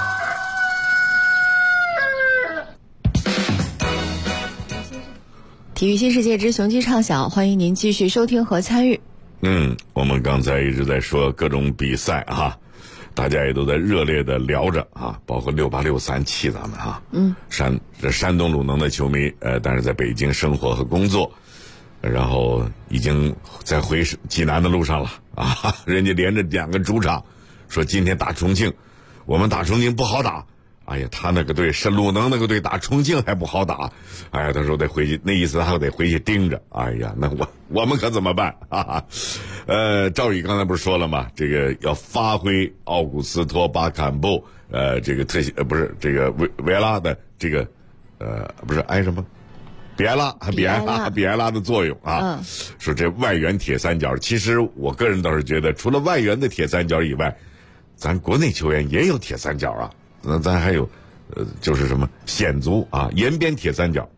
体育新世界之雄鸡唱晓，欢迎您继续收听和参与。 我们刚才一直在说各种比赛啊，大家也都在热烈的聊着啊，包括6863咱们啊，山东鲁能的球迷但是在北京生活和工作，然后已经在回济南的路上了啊，人家连着2个主场，说今天打重庆，我们打重庆不好打。哎呀，他那个队是鲁能那个队打重庆还不好打，哎呀，他说得回去，那意思他得回去盯着。哎呀，那我们可怎么办啊？赵宇刚才不是说了吗？这个要发挥奥古斯托巴坎布这个不是这个维拉的这个不是挨什么比埃拉的作用啊。说这外援铁三角，其实我个人倒是觉得，除了外援的铁三角以外，咱国内球员也有铁三角啊。那咱还有，就是什么险足啊，延边铁三角，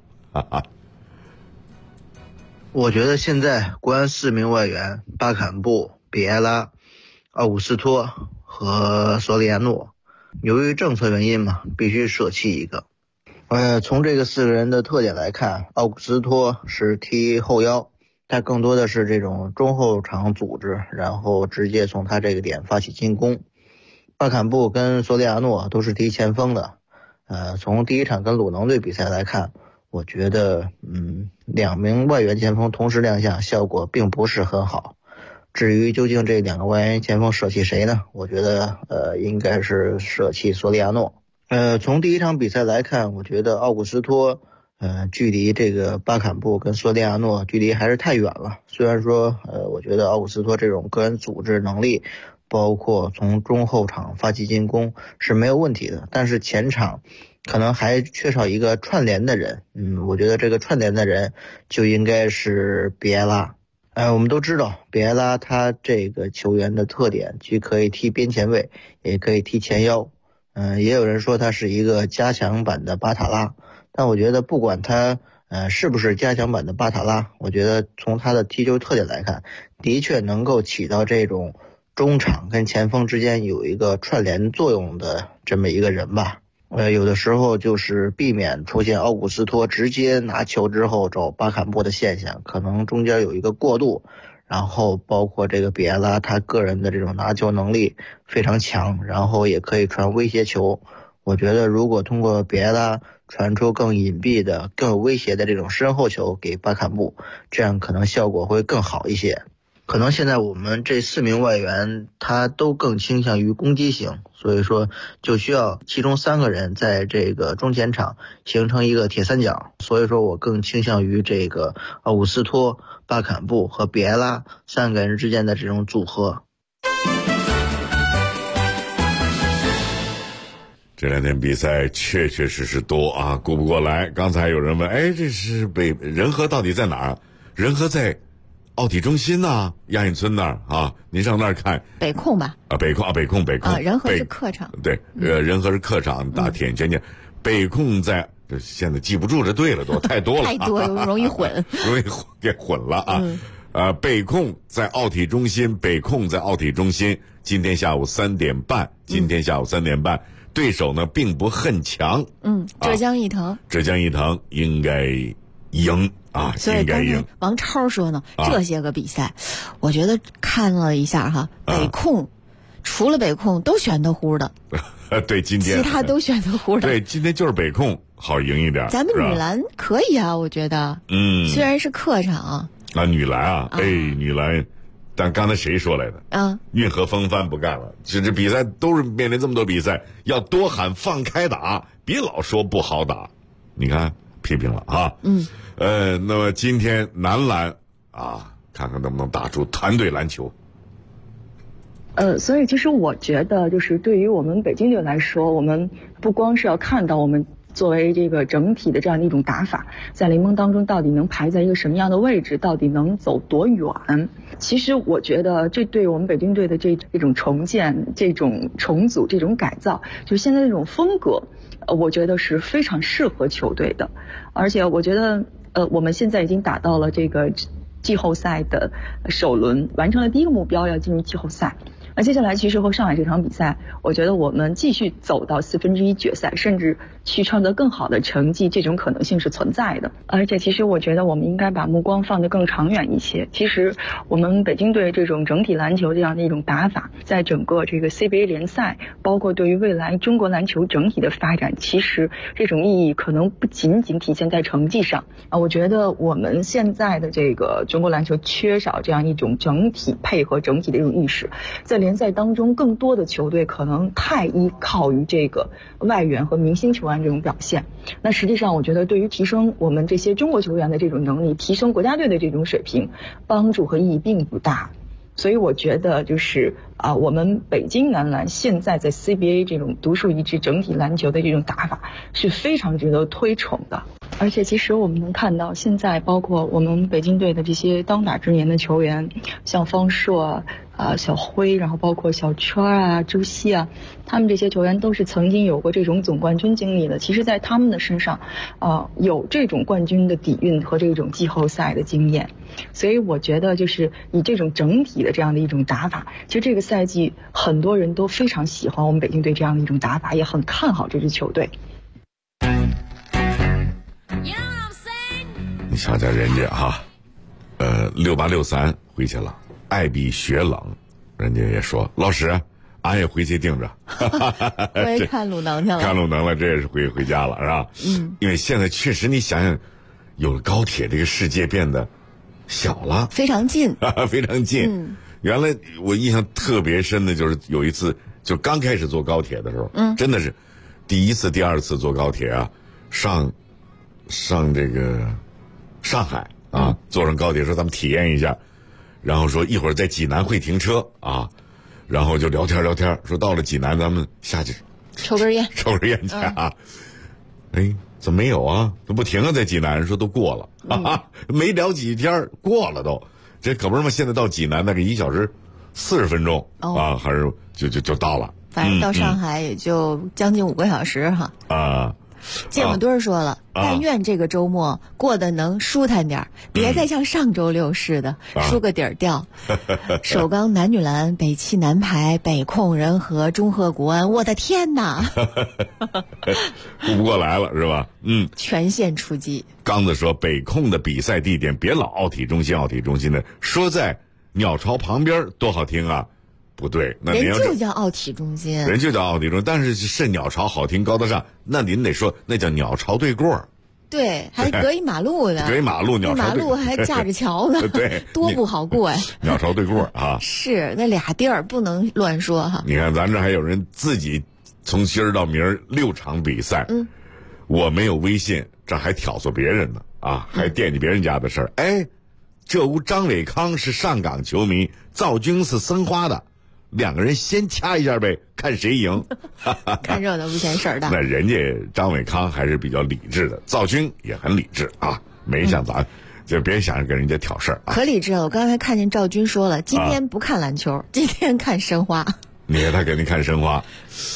我觉得现在国安4名外援巴坎布、比埃拉、奥古斯托和索里亚诺，由于政策原因嘛，必须舍弃一个。从这个4个人的特点来看，奥古斯托是踢后腰，他更多的是这种中后场组织，然后直接从他这个点发起进攻。巴坎布跟索里亚诺都是踢前锋的，从第一场跟鲁能队比赛来看，我觉得2名外援前锋同时亮相效果并不是很好。至于究竟这2个外援前锋舍弃谁呢？我觉得应该是舍弃索里亚诺。从第一场比赛来看，我觉得奥古斯托距离这个巴坎布跟索里亚诺距离还是太远了。虽然说我觉得奥古斯托这种个人组织能力包括从中后场发起进攻是没有问题的，但是前场可能还缺少一个串联的人。我觉得这个串联的人就应该是比埃拉。我们都知道比埃拉他这个球员的特点，既可以踢边前卫，也可以踢前腰。也有人说他是一个加强版的巴塔拉，但我觉得不管他是不是加强版的巴塔拉，我觉得从他的踢球特点来看，的确能够起到这种中场跟前锋之间有一个串联作用的这么一个人吧。有的时候就是避免出现奥古斯托直接拿球之后找巴坎布的现象，可能中间有一个过渡，然后包括这个比埃拉他个人的这种拿球能力非常强，然后也可以传威胁球。我觉得如果通过比埃拉传出更隐蔽的更有威胁的这种身后球给巴坎布，这样可能效果会更好一些。可能现在我们这4名外援他都更倾向于攻击型，所以说就需要其中3个人在这个中前场形成一个铁三角，所以说我更倾向于这个奥古斯托、巴坎布和比埃拉3个人之间的这种组合。 这2天比赛确实多啊，顾不过来。刚才有人问，这是仁和到底在哪儿？仁和在奥体中心呐，亚运村那儿啊，您上那儿看。 北控吧？ 北控。 仁和是客场。 对，仁和是客场打铁人拳击。北控在这现在记不住这队了，太多了， 太多容易混， 容易给混了啊。北控在奥体中心，今天下午3点半，对手呢并不恨强， 浙江毅腾应该赢啊， 所以刚才王超说呢，这些个比赛，我觉得看了一下哈，北控除了北控都选得乎的， 对，今天其他都选得乎的， 对，今天就是北控好赢一点。 咱们女篮可以啊，我觉得，虽然是客场女篮啊，女篮。但刚才谁说来的？运河风帆不干了，这比赛都是面临这么多比赛，要多喊放开打，别老说不好打。你看批评了啊。那么今天男篮啊，看看能不能打出团队篮球。 所以其实我觉得，就是对于我们北京队来说，我们不光是要看到我们作为这个整体的这样的一种打法，在联盟当中到底能排在一个什么样的位置，到底能走多远。其实我觉得这对我们北京队的这种重建、这种重组、这种改造，就是现在这种风格，我觉得是非常适合球队的。而且我觉得我们现在已经打到了这个季后赛的首轮，完成了第一个目标，要进入季后赛。那接下来其实和上海这场比赛，我觉得我们继续走到1/4决赛，甚至去创造更好的成绩，这种可能性是存在的。而且其实我觉得我们应该把目光放得更长远一些。其实我们北京队这种整体篮球这样的一种打法，在整个这个 CBA 联赛，包括对于未来中国篮球整体的发展，其实这种意义可能不仅仅体现在成绩上啊。我觉得我们现在的这个中国篮球缺少这样一种整体配合、整体的这种意识，在联赛当中，更多的球队可能太依靠于这个外援和明星球员这种表现。那实际上，我觉得对于提升我们这些中国球员的这种能力，提升国家队的这种水平，帮助和意义并不大。所以我觉得就是我们北京男篮现在在 CBA 这种独树一帜整体篮球的这种打法是非常值得推崇的。而且其实我们能看到，现在包括我们北京队的这些当打之年的球员，像方硕小辉，然后包括小圈周曦他们这些球员都是曾经有过这种总冠军经历的。其实在他们的身上有这种冠军的底蕴和这种季后赛的经验。所以我觉得就是以这种整体的这样的一种打法，其实这个赛季很多人都非常喜欢我们北京队这样的一种打法，也很看好这支球队。 你瞧瞧人家6863回去了，爱比雪冷，人家也说老师俺也回去盯着。 我也看鲁能去了， 看鲁能了，这也是回家了，是吧？因为现在确实你想想，有了高铁，这个世界变得小了， 非常近非常近。原来我印象特别深的就是有一次，就刚开始坐高铁的时候，真的是第一次第二次坐高铁上这个上海坐上高铁说咱们体验一下，然后说一会儿在济南会停车然后就聊天，说到了济南咱们下去抽根烟去怎么没有都不停在济南，说都过了没聊几天过了都，这可不是嘛，现在到济南那个1小时40分钟还是就到了， 反正到上海也就将近5个小时芥末墩说了，但愿这个周末过得能舒坦点，别再像上周六似的输个底儿掉。首钢男女篮、北汽男排、北控人和、中赫国安，我的天哪！ 顾不过来了是吧？ 全线出击。 刚子说北控的比赛地点别老奥体中心的，说在鸟巢旁边多好听啊！不对，那人就叫奥体中心， 但是鸟巢好听高大上，那您得说那叫鸟巢对过， 对，还隔一马路呢， 隔一马路，鸟巢马路还架着桥呢， 对， 多不好过呀。 鸟巢对过是那俩地儿不能乱说你看咱这还有人自己从今儿到明儿6场比赛，我没有微信，这还挑唆别人呢还惦记别人家的事儿。这屋张伟康是上港球迷，赵军是申花的。2个人先掐一下呗，看谁赢。 看热闹不嫌事儿大。 那人家张伟康还是比较理智的，赵军也很理智没像咱，就别想着跟人家挑事儿可理智了，我刚才看见赵军说了，今天不看篮球，今天看申花。 你看他给你看申花，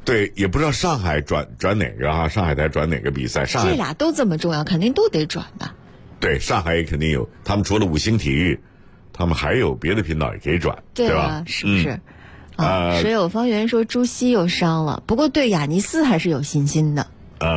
对，也不知道上海转哪个啊？上海台转哪个比赛？上海这俩都这么重要，肯定都得转的。 对，上海也肯定有，他们除了五星体育，他们还有别的频道也可以转， 对吧？ 是不是？水有方圆说朱熹又伤了，不过对雅尼斯还是有信心的。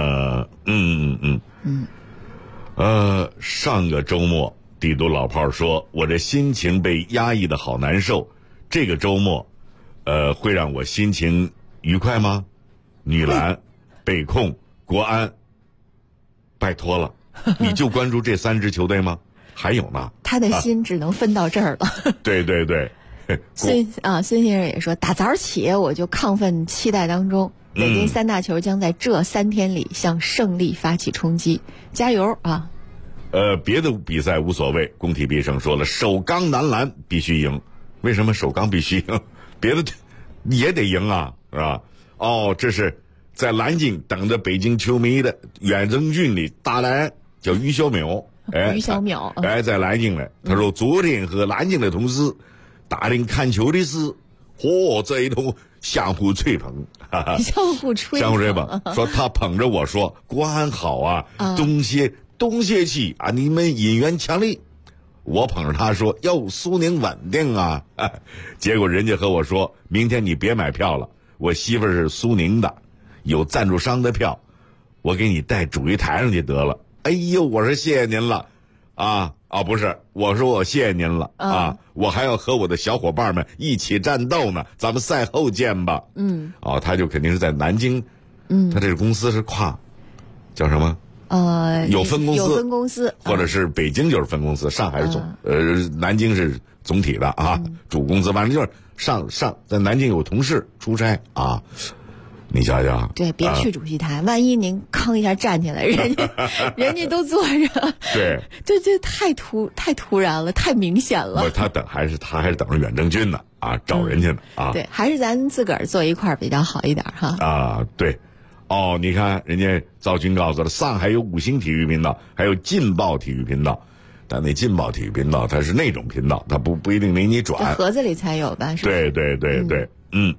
上个周末，帝都老炮说，我这心情被压抑的好难受，这个周末，会让我心情愉快吗？女篮、北控、国安，拜托了，你就关注这3支球队吗？还有呢？ 他的心只能分到这儿了。 对对对。 孙先生也说，打早起我就亢奋期待当中，北京3大球将在这3天里向胜利发起冲击，加油啊！ 别的比赛无所谓，工体必胜说了，首钢男篮必须赢。为什么首钢必须赢？别的也得赢啊，是吧？这是在南京等着北京球迷的远征军里打来，叫于小淼。 于小淼， 在南京来，他说昨天和南京的同事打听看球的事，这一通相互吹捧， 相互吹捧，说他捧着我说国安好啊，东协区啊，你们引援强力。我捧着他说苏宁稳定啊，结果人家和我说，明天你别买票了，我媳妇是苏宁的，有赞助商的票，我给你带主席台上去得了。哎呦，我说谢谢您了，不是，我说我谢谢您了我还要和我的小伙伴们一起战斗呢，咱们赛后见吧。他就肯定是在南京，他这个公司是叫什么？有分公司，或者是北京就是分公司，上海是南京是总体的主公司，反正就是上在南京有同事出差你想想， 对，别去主席台，万一您吭一下站起来，人家都坐着， 对， 这太突然了，太明显了。 他还是等着远征军呢找人家呢对，还是咱自个儿坐一块儿比较好一点哈。 对，你看人家赵军告诉了，上海有5星体育频道，还有劲爆体育频道，但那劲爆体育频道它是那种频道，它不一定给你转， 盒子里才有吧？是吧？ 对，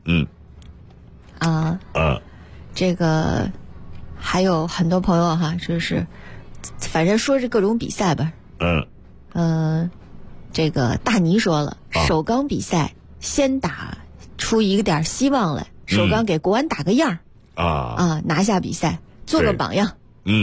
这个还有很多朋友就是反正说是各种比赛吧。这个大尼说了，首钢比赛先打出一点希望来，首钢给国安打个样拿下比赛，做个榜样。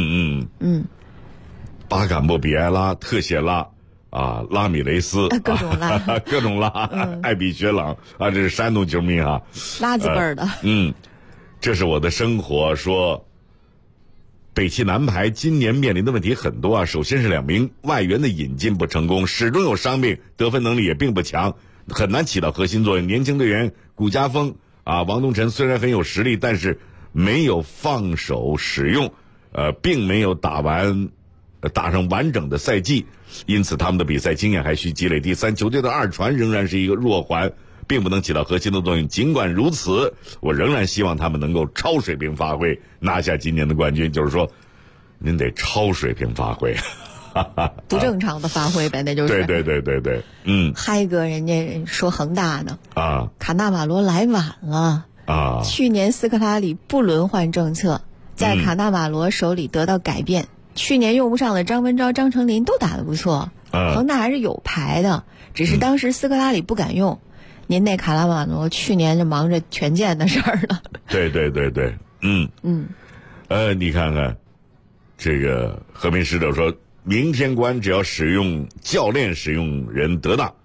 巴坎布、比埃拉、特谢拉拉米雷斯， 各种拉， 艾比学朗这是山东球迷拉子辈儿的。 这是我的生活。说北汽男排今年面临的问题很多首先是2名外援的引进不成功，始终有伤病，得分能力也并不强，很难起到核心作用。年轻队员谷家锋王东晨虽然很有实力，但是没有放手使用，并没有打上完整的赛季，因此他们的比赛经验还需积累。第三，球队的2传仍然是一个弱环，并不能起到核心的作用。尽管如此，我仍然希望他们能够超水平发挥，拿下今年的冠军。就是说，您得超水平发挥， 不正常的发挥呗，那就是。 对， 嗨哥，人家说恒大呢卡纳瓦罗来晚了去年斯科拉里不轮换政策，在卡纳瓦罗手里得到改变。去年用不上的张文钊、张成林都打得不错，恒大还是有牌的，只是当时斯科拉里不敢用。您那卡纳瓦罗去年就忙着权健的事儿了。 对，你看看，这个和平使者说，明天国安只要教练使用人得当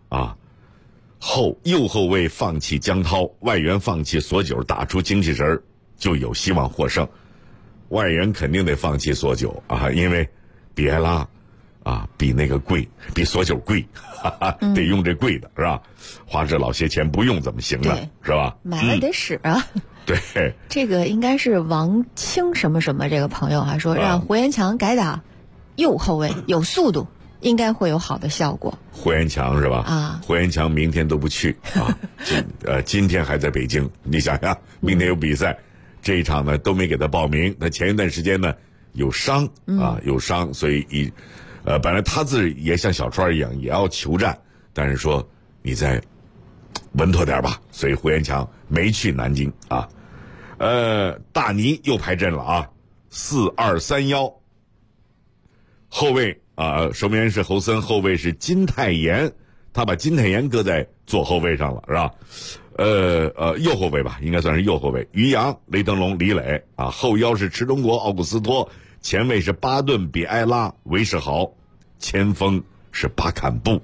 右后卫放弃江涛，外援放弃索九，打出精气神就有希望获胜。外援肯定得放弃索九因为比埃拉比那个贵，比索九贵，得用这贵的是吧？花这老些钱不用怎么行呢？是吧？ 买了得使对， 这个应该是王清什么什么这个朋友说让胡延强改打右后卫，有速度，应该会有好的效果。 胡延强是吧？胡延强明天都不去今天还在北京，你想想，明天有比赛。这一场呢都没给他报名，他前一段时间呢有伤所以本来他自己也像小川一样也要求战，但是说你再稳妥点吧，所以胡延强没去南京大尼又排阵了啊，4-2-3-1，后卫守门员是侯森，后卫是金泰妍，他把金泰妍搁在左后卫上了，是吧？右后卫吧，应该算是右后卫，于洋、雷腾龙、李磊啊，后腰是池中国、奥古斯托，前卫是巴顿、比埃拉、韦世豪，前锋是巴坎布。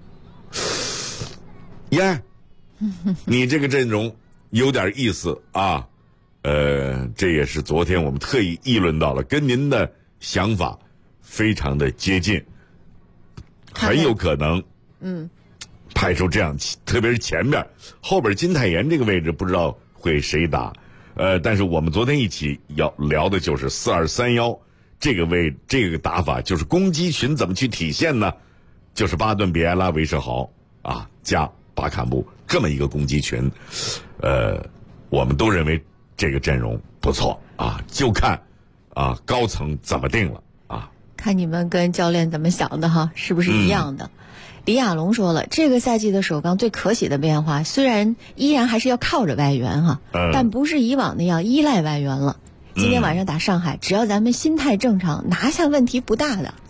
耶，你这个阵容有点意思啊，这也是昨天我们特意议论到了，跟您的想法非常的接近，很有可能派出这样，特别是前边后边金泰妍这个位置不知道会谁打，但是我们昨天一起要聊的就是4-2-3-1这个打法，就是攻击群怎么去体现呢？就是巴顿、比埃拉、韦世豪啊加巴坎布这么一个攻击群，我们都认为这个阵容不错啊，就看高层怎么定了啊。 看你们跟教练怎么想的哈，是不是一样的？李亚龙说了，这个赛季的首钢最可喜的变化，虽然依然还是要靠着外援哈，但不是以往那样依赖外援了。今天晚上打上海，只要咱们心态正常，拿下问题不大的。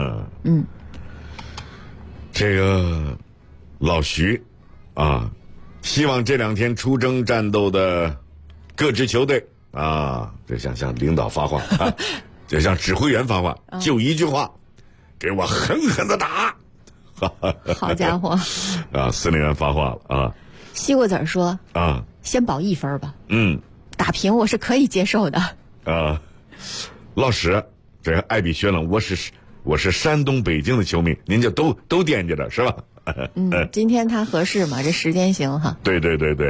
这个老徐啊，希望这2天出征战斗的各支球队啊，就向领导发话啊，就向指挥员发话，就一句话，给我狠狠的打。 好家伙！ 司令员发话了啊。 西瓜子说先保1分吧。打平我是可以接受的。 老师，这个艾比薛冷，我是山东北京的球迷，您就都惦记着是吧？ 今天他合适嘛？这时间行哈。 对。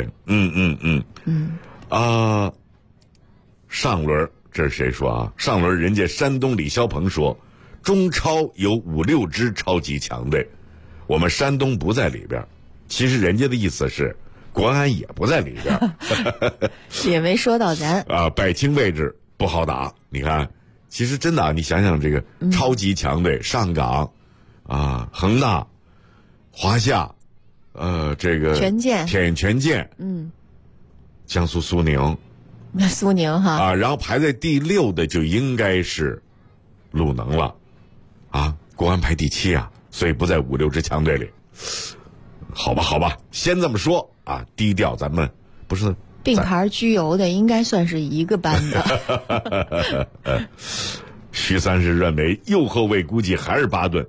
上轮这是谁说啊？上轮人家山东李霄鹏说，中超有5-6支超级强队，我们山东不在里边。其实人家的意思是，国安也不在里边， 也没说到咱百青位置不好打。你看，其实真的你想想这个超级强队，上港恒大、华夏，这个全健，江苏苏宁哈然后排在第6的就应该是鲁能了国安排第7啊，所以不在5-6支强队里。好吧，先这么说低调，咱们不是并排居游的，应该算是一个班的。 徐三是认为右后卫估计还是巴顿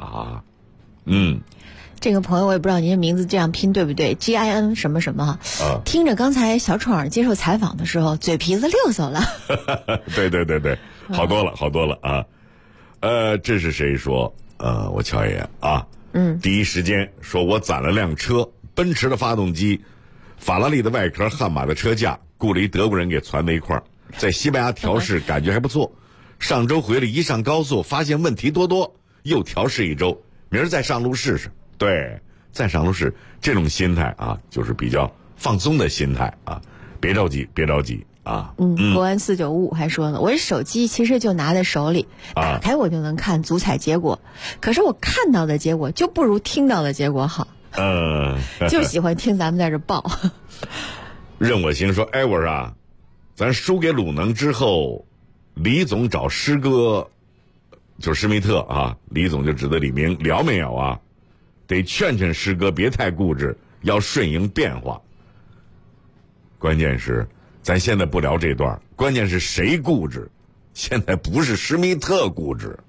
这个朋友我也不知道您的名字这样拼对不对 ，GIN 什么什么听着刚才小闯接受采访的时候，嘴皮子溜索了。 对，好多了啊。这是谁说？我瞧一眼第一时间说我攒了辆车，奔驰的发动机，法拉利的外壳，悍马的车架，雇了一德国人给攒在一块儿，在西班牙调试感觉还不错。上周回来一上高速，发现问题多，又调试1周，明儿再上路试试。对，再上路试，这种心态就是比较放松的心态别着急国安495还说了，我这手机其实就拿在手里，打开我就能看足彩结果，可是我看到的结果就不如听到的结果好。就喜欢听咱们在这报。 任我行说，我说咱输给鲁能之后，李总找师哥，就是施密特李总就指的李明，聊没有得劝师哥别太固执，要顺应变化。关键是咱现在不聊这段，关键是谁固执？现在不是施密特固执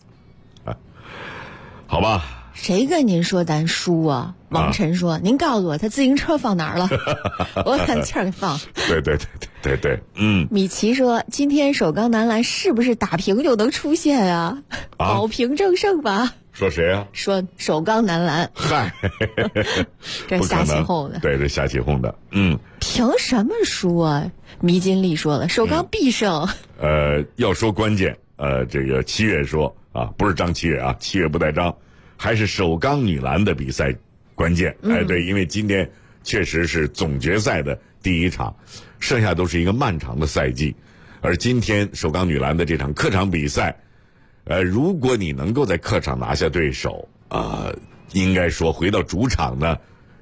好吧？ 谁跟您说咱输啊？王晨说，您告诉我他自行车放哪儿了？我看气儿给放。 对， 米奇说，今天首钢男篮是不是打平就能出线保平正胜吧？ 说谁啊？ 说首钢男篮。 嗨， 这瞎起哄的。 对，这瞎起哄的。 凭什么输啊？迷金丽说了，首钢必胜。 要说关键，这个7月说不是张7月7月不带张，还是首钢女篮的比赛关键。对，因为今天确实是总决赛的第1场，剩下都是一个漫长的赛季，而今天首钢女篮的这场客场比赛。如果你能够在客场拿下对手应该说回到主场呢，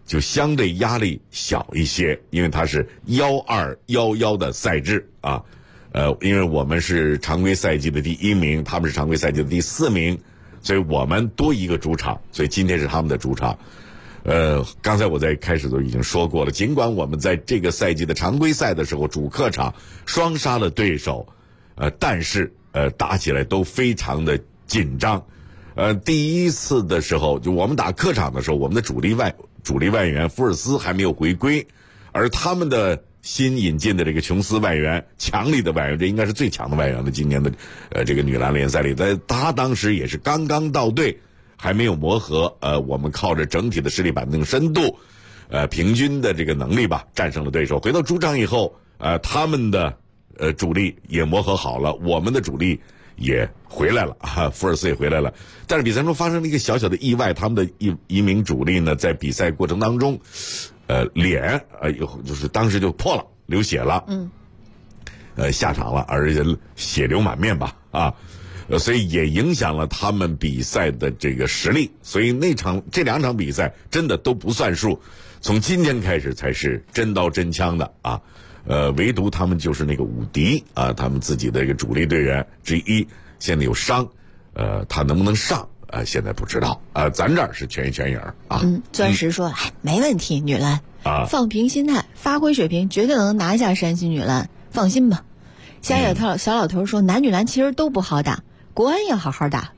就相对压力小一些，因为它是1211的赛制啊。因为我们是常规赛季的第1名，他们是常规赛季的第4名，所以我们多一个主场，所以今天是他们的主场。刚才我在开始都已经说过了，尽管我们在这个赛季的常规赛的时候主客场双杀了对手，但是打起来都非常的紧张。第一次的时候，就我们打客场的时候，我们的主力外援福尔斯还没有回归，而他们的新引进的这个琼斯外援，强力的外援，这应该是最强的外援了。今年的这个女篮联赛里，他当时也是刚刚到队，还没有磨合。我们靠着整体的实力板凳深度，平均的这个能力吧，战胜了对手。回到主场以后，他们的主力也磨合好了，我们的主力也回来了啊，福尔斯也回来了。但是比赛中发生了一个小小的意外，他们的一名主力呢，在比赛过程当中，脸就是当时就破了，流血了，下场了，而且血流满面吧，所以也影响了他们比赛的这个实力。所以这2场比赛真的都不算数，从今天开始才是真刀真枪的啊。唯独他们就是那个伍迪啊，他们自己的一个主力队员之一，现在有伤，他能不能上现在不知道啊。咱这儿是全心全影啊。 钻石说，没问题，女篮放平心态，发挥水平，绝对能拿下山西女篮，放心吧。小老头说，男女篮其实都不好打，国安要好好打。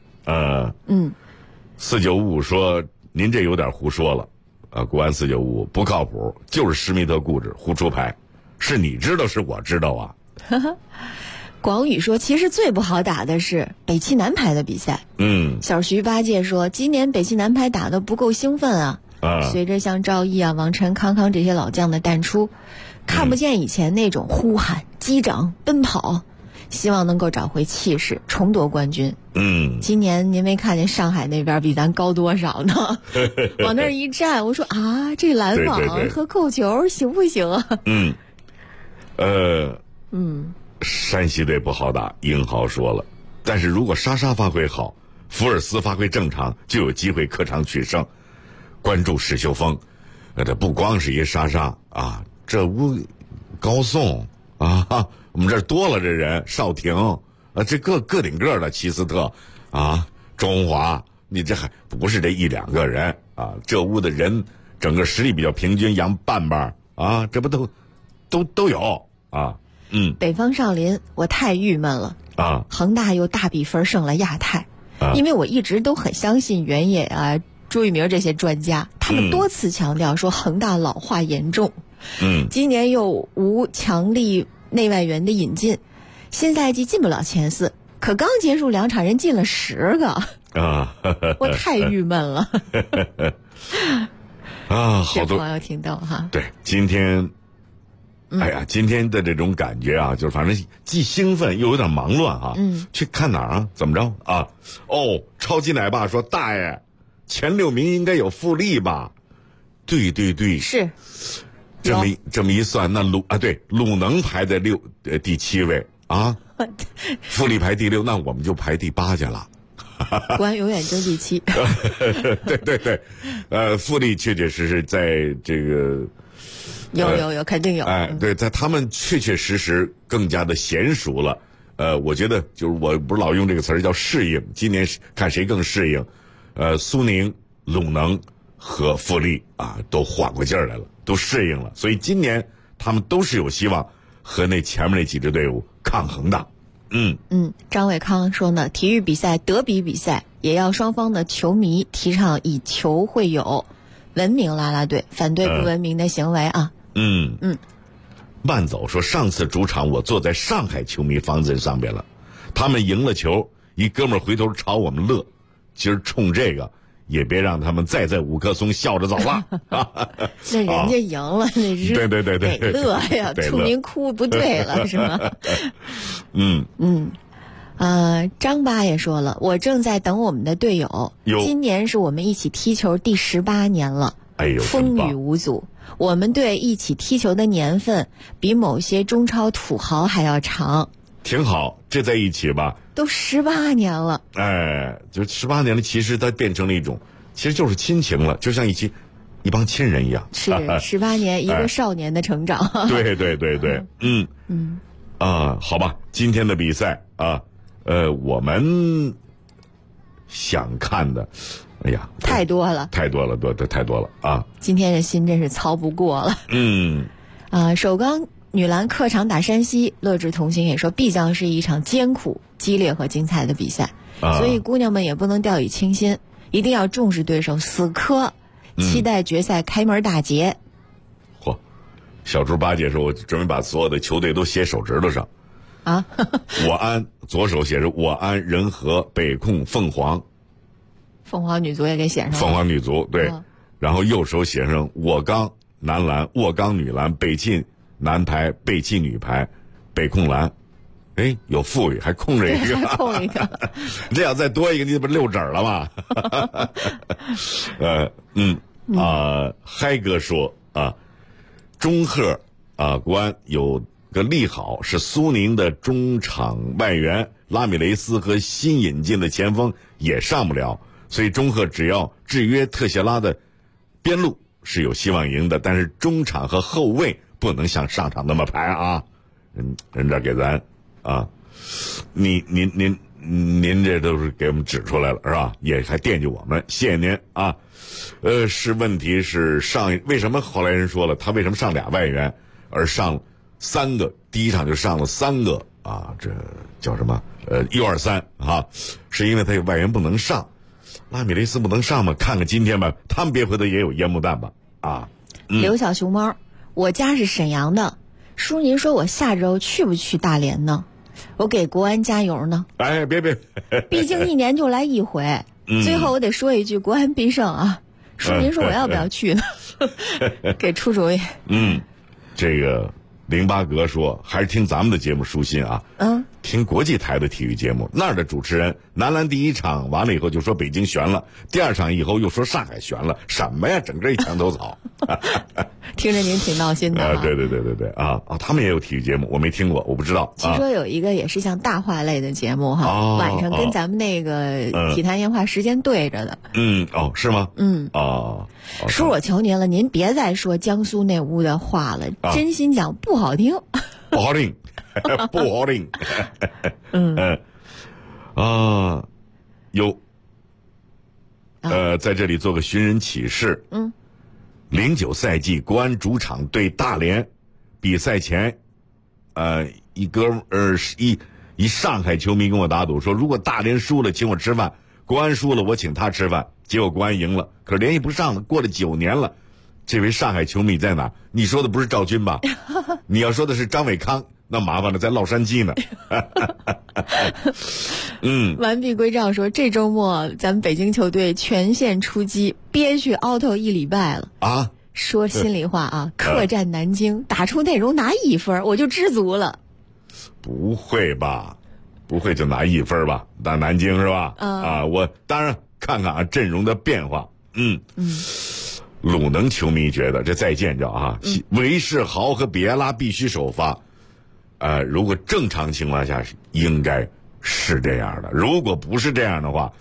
4955说，您这有点胡说了国安4955不靠谱，就是施密特固执胡出牌。是你知道，是我知道啊。 广宇说，其实最不好打的是北汽男排的比赛。小徐八戒说，今年北汽男排打得不够兴奋啊。随着像赵毅啊、王晨、康康这些老将的淡出，看不见以前那种呼喊、击掌、奔跑，希望能够找回气势，重夺冠军。今年您没看见上海那边比咱高多少呢？往那儿一站，我说这拦网和扣球行不行啊？ 山西队不好打，英豪说了，但是如果莎莎发挥好，福尔斯发挥正常，就有机会客场取胜。关注史秀峰，这不光是一莎莎啊，这屋高颂啊，我们这儿多了这人，邵婷这个顶个的，齐斯特中华，你这还不是这1-2个人啊？这屋的人整个实力比较平均，杨半半这不都有啊？ 北方少林，我太郁闷了恒大又大比分胜了亚太，因为我一直都很相信袁野朱一鸣这些专家，他们多次强调说恒大老化严重。今年又无强力内外援的引进，新赛季进不了前4，可刚结束2场人进了10个我太郁闷了好多朋友听到对，今天今天的这种感觉就是反正既兴奋又有点忙乱去看哪儿怎么着超级奶爸说，大爷前6名应该有富力吧？对， 是这么一算，那鲁能排在第7位富力排第6，那我们就排第8去了。 国安永远争第7。 对，富力确确实实在这个有肯定有。 对，他们确确实实更加的娴熟了。我觉得就是我不是老用这个词儿叫适应，今年看谁更适应。苏宁、鲁能和富力都缓过劲儿来了，都适应了，所以今年他们都是有希望和那前面那几支队伍抗衡的。 张伟康说呢，体育比赛、德比比赛也要双方的球迷提倡以球会友，文明啦啦队，反对不文明的行为慢走说，上次主场我坐在上海球迷方阵上边了，他们赢了球，一哥们儿回头朝我们乐。今儿冲这个，也别让他们再在五棵松笑着走了。 那人家赢了，那是对， 得乐呀，出名哭不对了是吗？张八也说了，我正在等我们的队友，今年是我们一起踢球第18年了，风雨无阻。我们队一起踢球的年份比某些中超土豪还要长。 挺好，这在一起吧， 都18年了。 就18年了，其实它变成了一种，其实就是亲情了，就像一起一帮亲人一样。 是18年一个少年的成长。 对对对对，好吧，今天的比赛啊，我们想看的，哎呀， 太多了太多了啊！ 今天的心真是操不过了。首钢女篮客场打山西，乐至同行也说必将是一场艰苦、激烈和精彩的比赛，所以姑娘们也不能掉以轻心，一定要重视对手，死磕，期待决赛开门大捷。 小猪八戒说：“我准备把所有的球队都写手指头上。”我安左手写着我安仁和北控凤凰， 凤凰女足也给写上了。 凤凰女足对，然后右手写上我钢男篮、沃钢女篮、北汽男排、北汽女排、北控篮。哎，有富裕还空着一个， 还空一个， 这样再多一个，你不6整了吗？嗨哥说中赫国安有个利好是苏宁的中场外援拉米雷斯和新引进的前锋也上不了，所以中赫只要制约特谢拉的边路是有希望赢的，但是中场和后卫不能像上场那么排啊。人这给咱您这都是给我们指出来了是吧？也还惦记我们，谢谢您啊。是问题是为什么后来人说了他为什么上俩外援而上3个？第一场就上了3个这叫什么123是因为他有外援不能上，拉米雷斯不能上吗？看看今天吧，他们别回头也有烟幕弹吧刘小熊猫，我家是沈阳的，叔您说我下周去不去大连呢？我给国安加油呢。 哎，别毕竟1年就来一回。最后我得说一句，国安必胜啊！叔您说我要不要去呢？给出主意。 这个08格说还是听咱们的节目舒心啊。听国际台的体育节目，那儿的主持人男篮第一场完了以后就说北京悬了，第2场以后又说上海悬了，什么呀？整个一墙头草。 听着您挺闹心的对他们也有体育节目，我没听过，我不知道。 听说有一个也是像大话类的节目晚上跟咱们那个体坛夜话时间对着的。 是吗？ 叔，我求您了，您别再说江苏那屋的话了，真心讲不好听。 不好听。不好听。在这里做个寻人启事。09赛季国安主场对大连，比赛前一上海球迷跟我打赌说，如果大连输了请我吃饭，国安输了我请他吃饭，结果国安赢了，可是联系不上了，过了9年了，这位上海球迷在哪？你说的不是赵军吧？你要说的是张伟康，那麻烦了，在洛杉矶呢。 完璧归赵说，这周末咱们北京球队全线出击，憋屈 out 1礼拜了啊！ 说心里话客战南京，打出内容拿1分，我就知足了。 不会吧？不会就拿1分吧？打南京是吧？我当然看看阵容的变化。鲁能球迷觉得这再见着韦世豪和比埃拉必须首发。如果正常情况下应该是这样的，如果不是这样的话，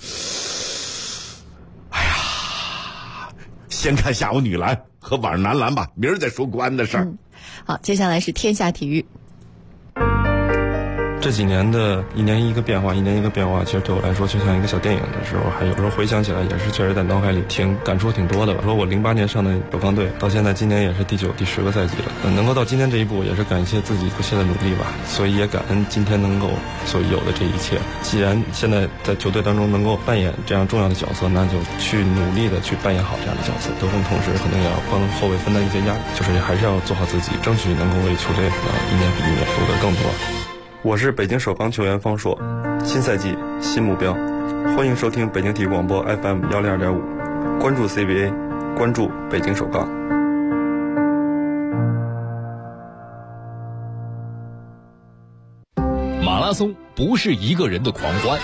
先看下午女篮和晚上男篮吧，明儿再说国安的事儿。 好，接下来是天下体育。 这几年的一年一个变化，其实对我来说就像一个小电影的时候，还有时候回想起来也是确实在脑海里感触挺多的吧。说我08年上的首钢队，到现在今年也是第9、第10个赛季了，能够到今天这一步，也是感谢自己不懈的努力吧。所以也感恩今天能够所有的这一切。既然现在在球队当中能够扮演这样重要的角色，那就去努力的去扮演好这样的角色。得分同时可能也要帮后卫分担一些压力，就是还是要做好自己，争取能够为球队一年比一年夺得更多。我是北京首钢球员方硕，新赛季新目标，欢迎收听北京体育广播 FM 102.5，关注 CBA， 关注北京首钢。 马拉松不是一个人的狂欢，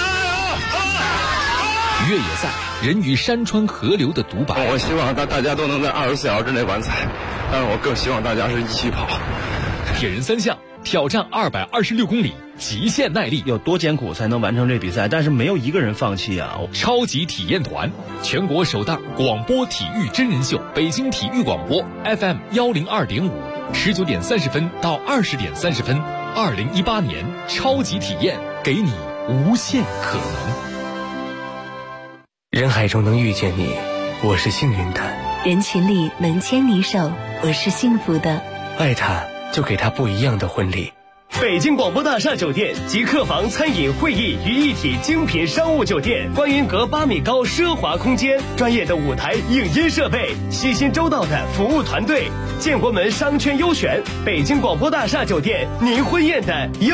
越野赛人与山川河流的独白。 我希望大家都能在24小时之内完赛，但是我更希望大家是一起跑。 铁人3项挑战226公里，极限耐力。 有多艰苦才能完成这比赛？但是没有一个人放弃啊！ 超级体验团，全国首档广播体育真人秀，北京体育广播 FM 102.5，19点30分到20点30分，2018年超级体验，给你无限可能。 人海中能遇见你，我是幸运的； 人群里能牵你手，我是幸福的。 爱他，就给他不一样的婚礼。 北京广播大厦酒店集客房、餐饮、会议于一体精品商务酒店，观云阁8米高奢华空间，专业的舞台影音设备，细心周到的服务团队，建国门商圈优选，北京广播大厦酒店，您婚宴的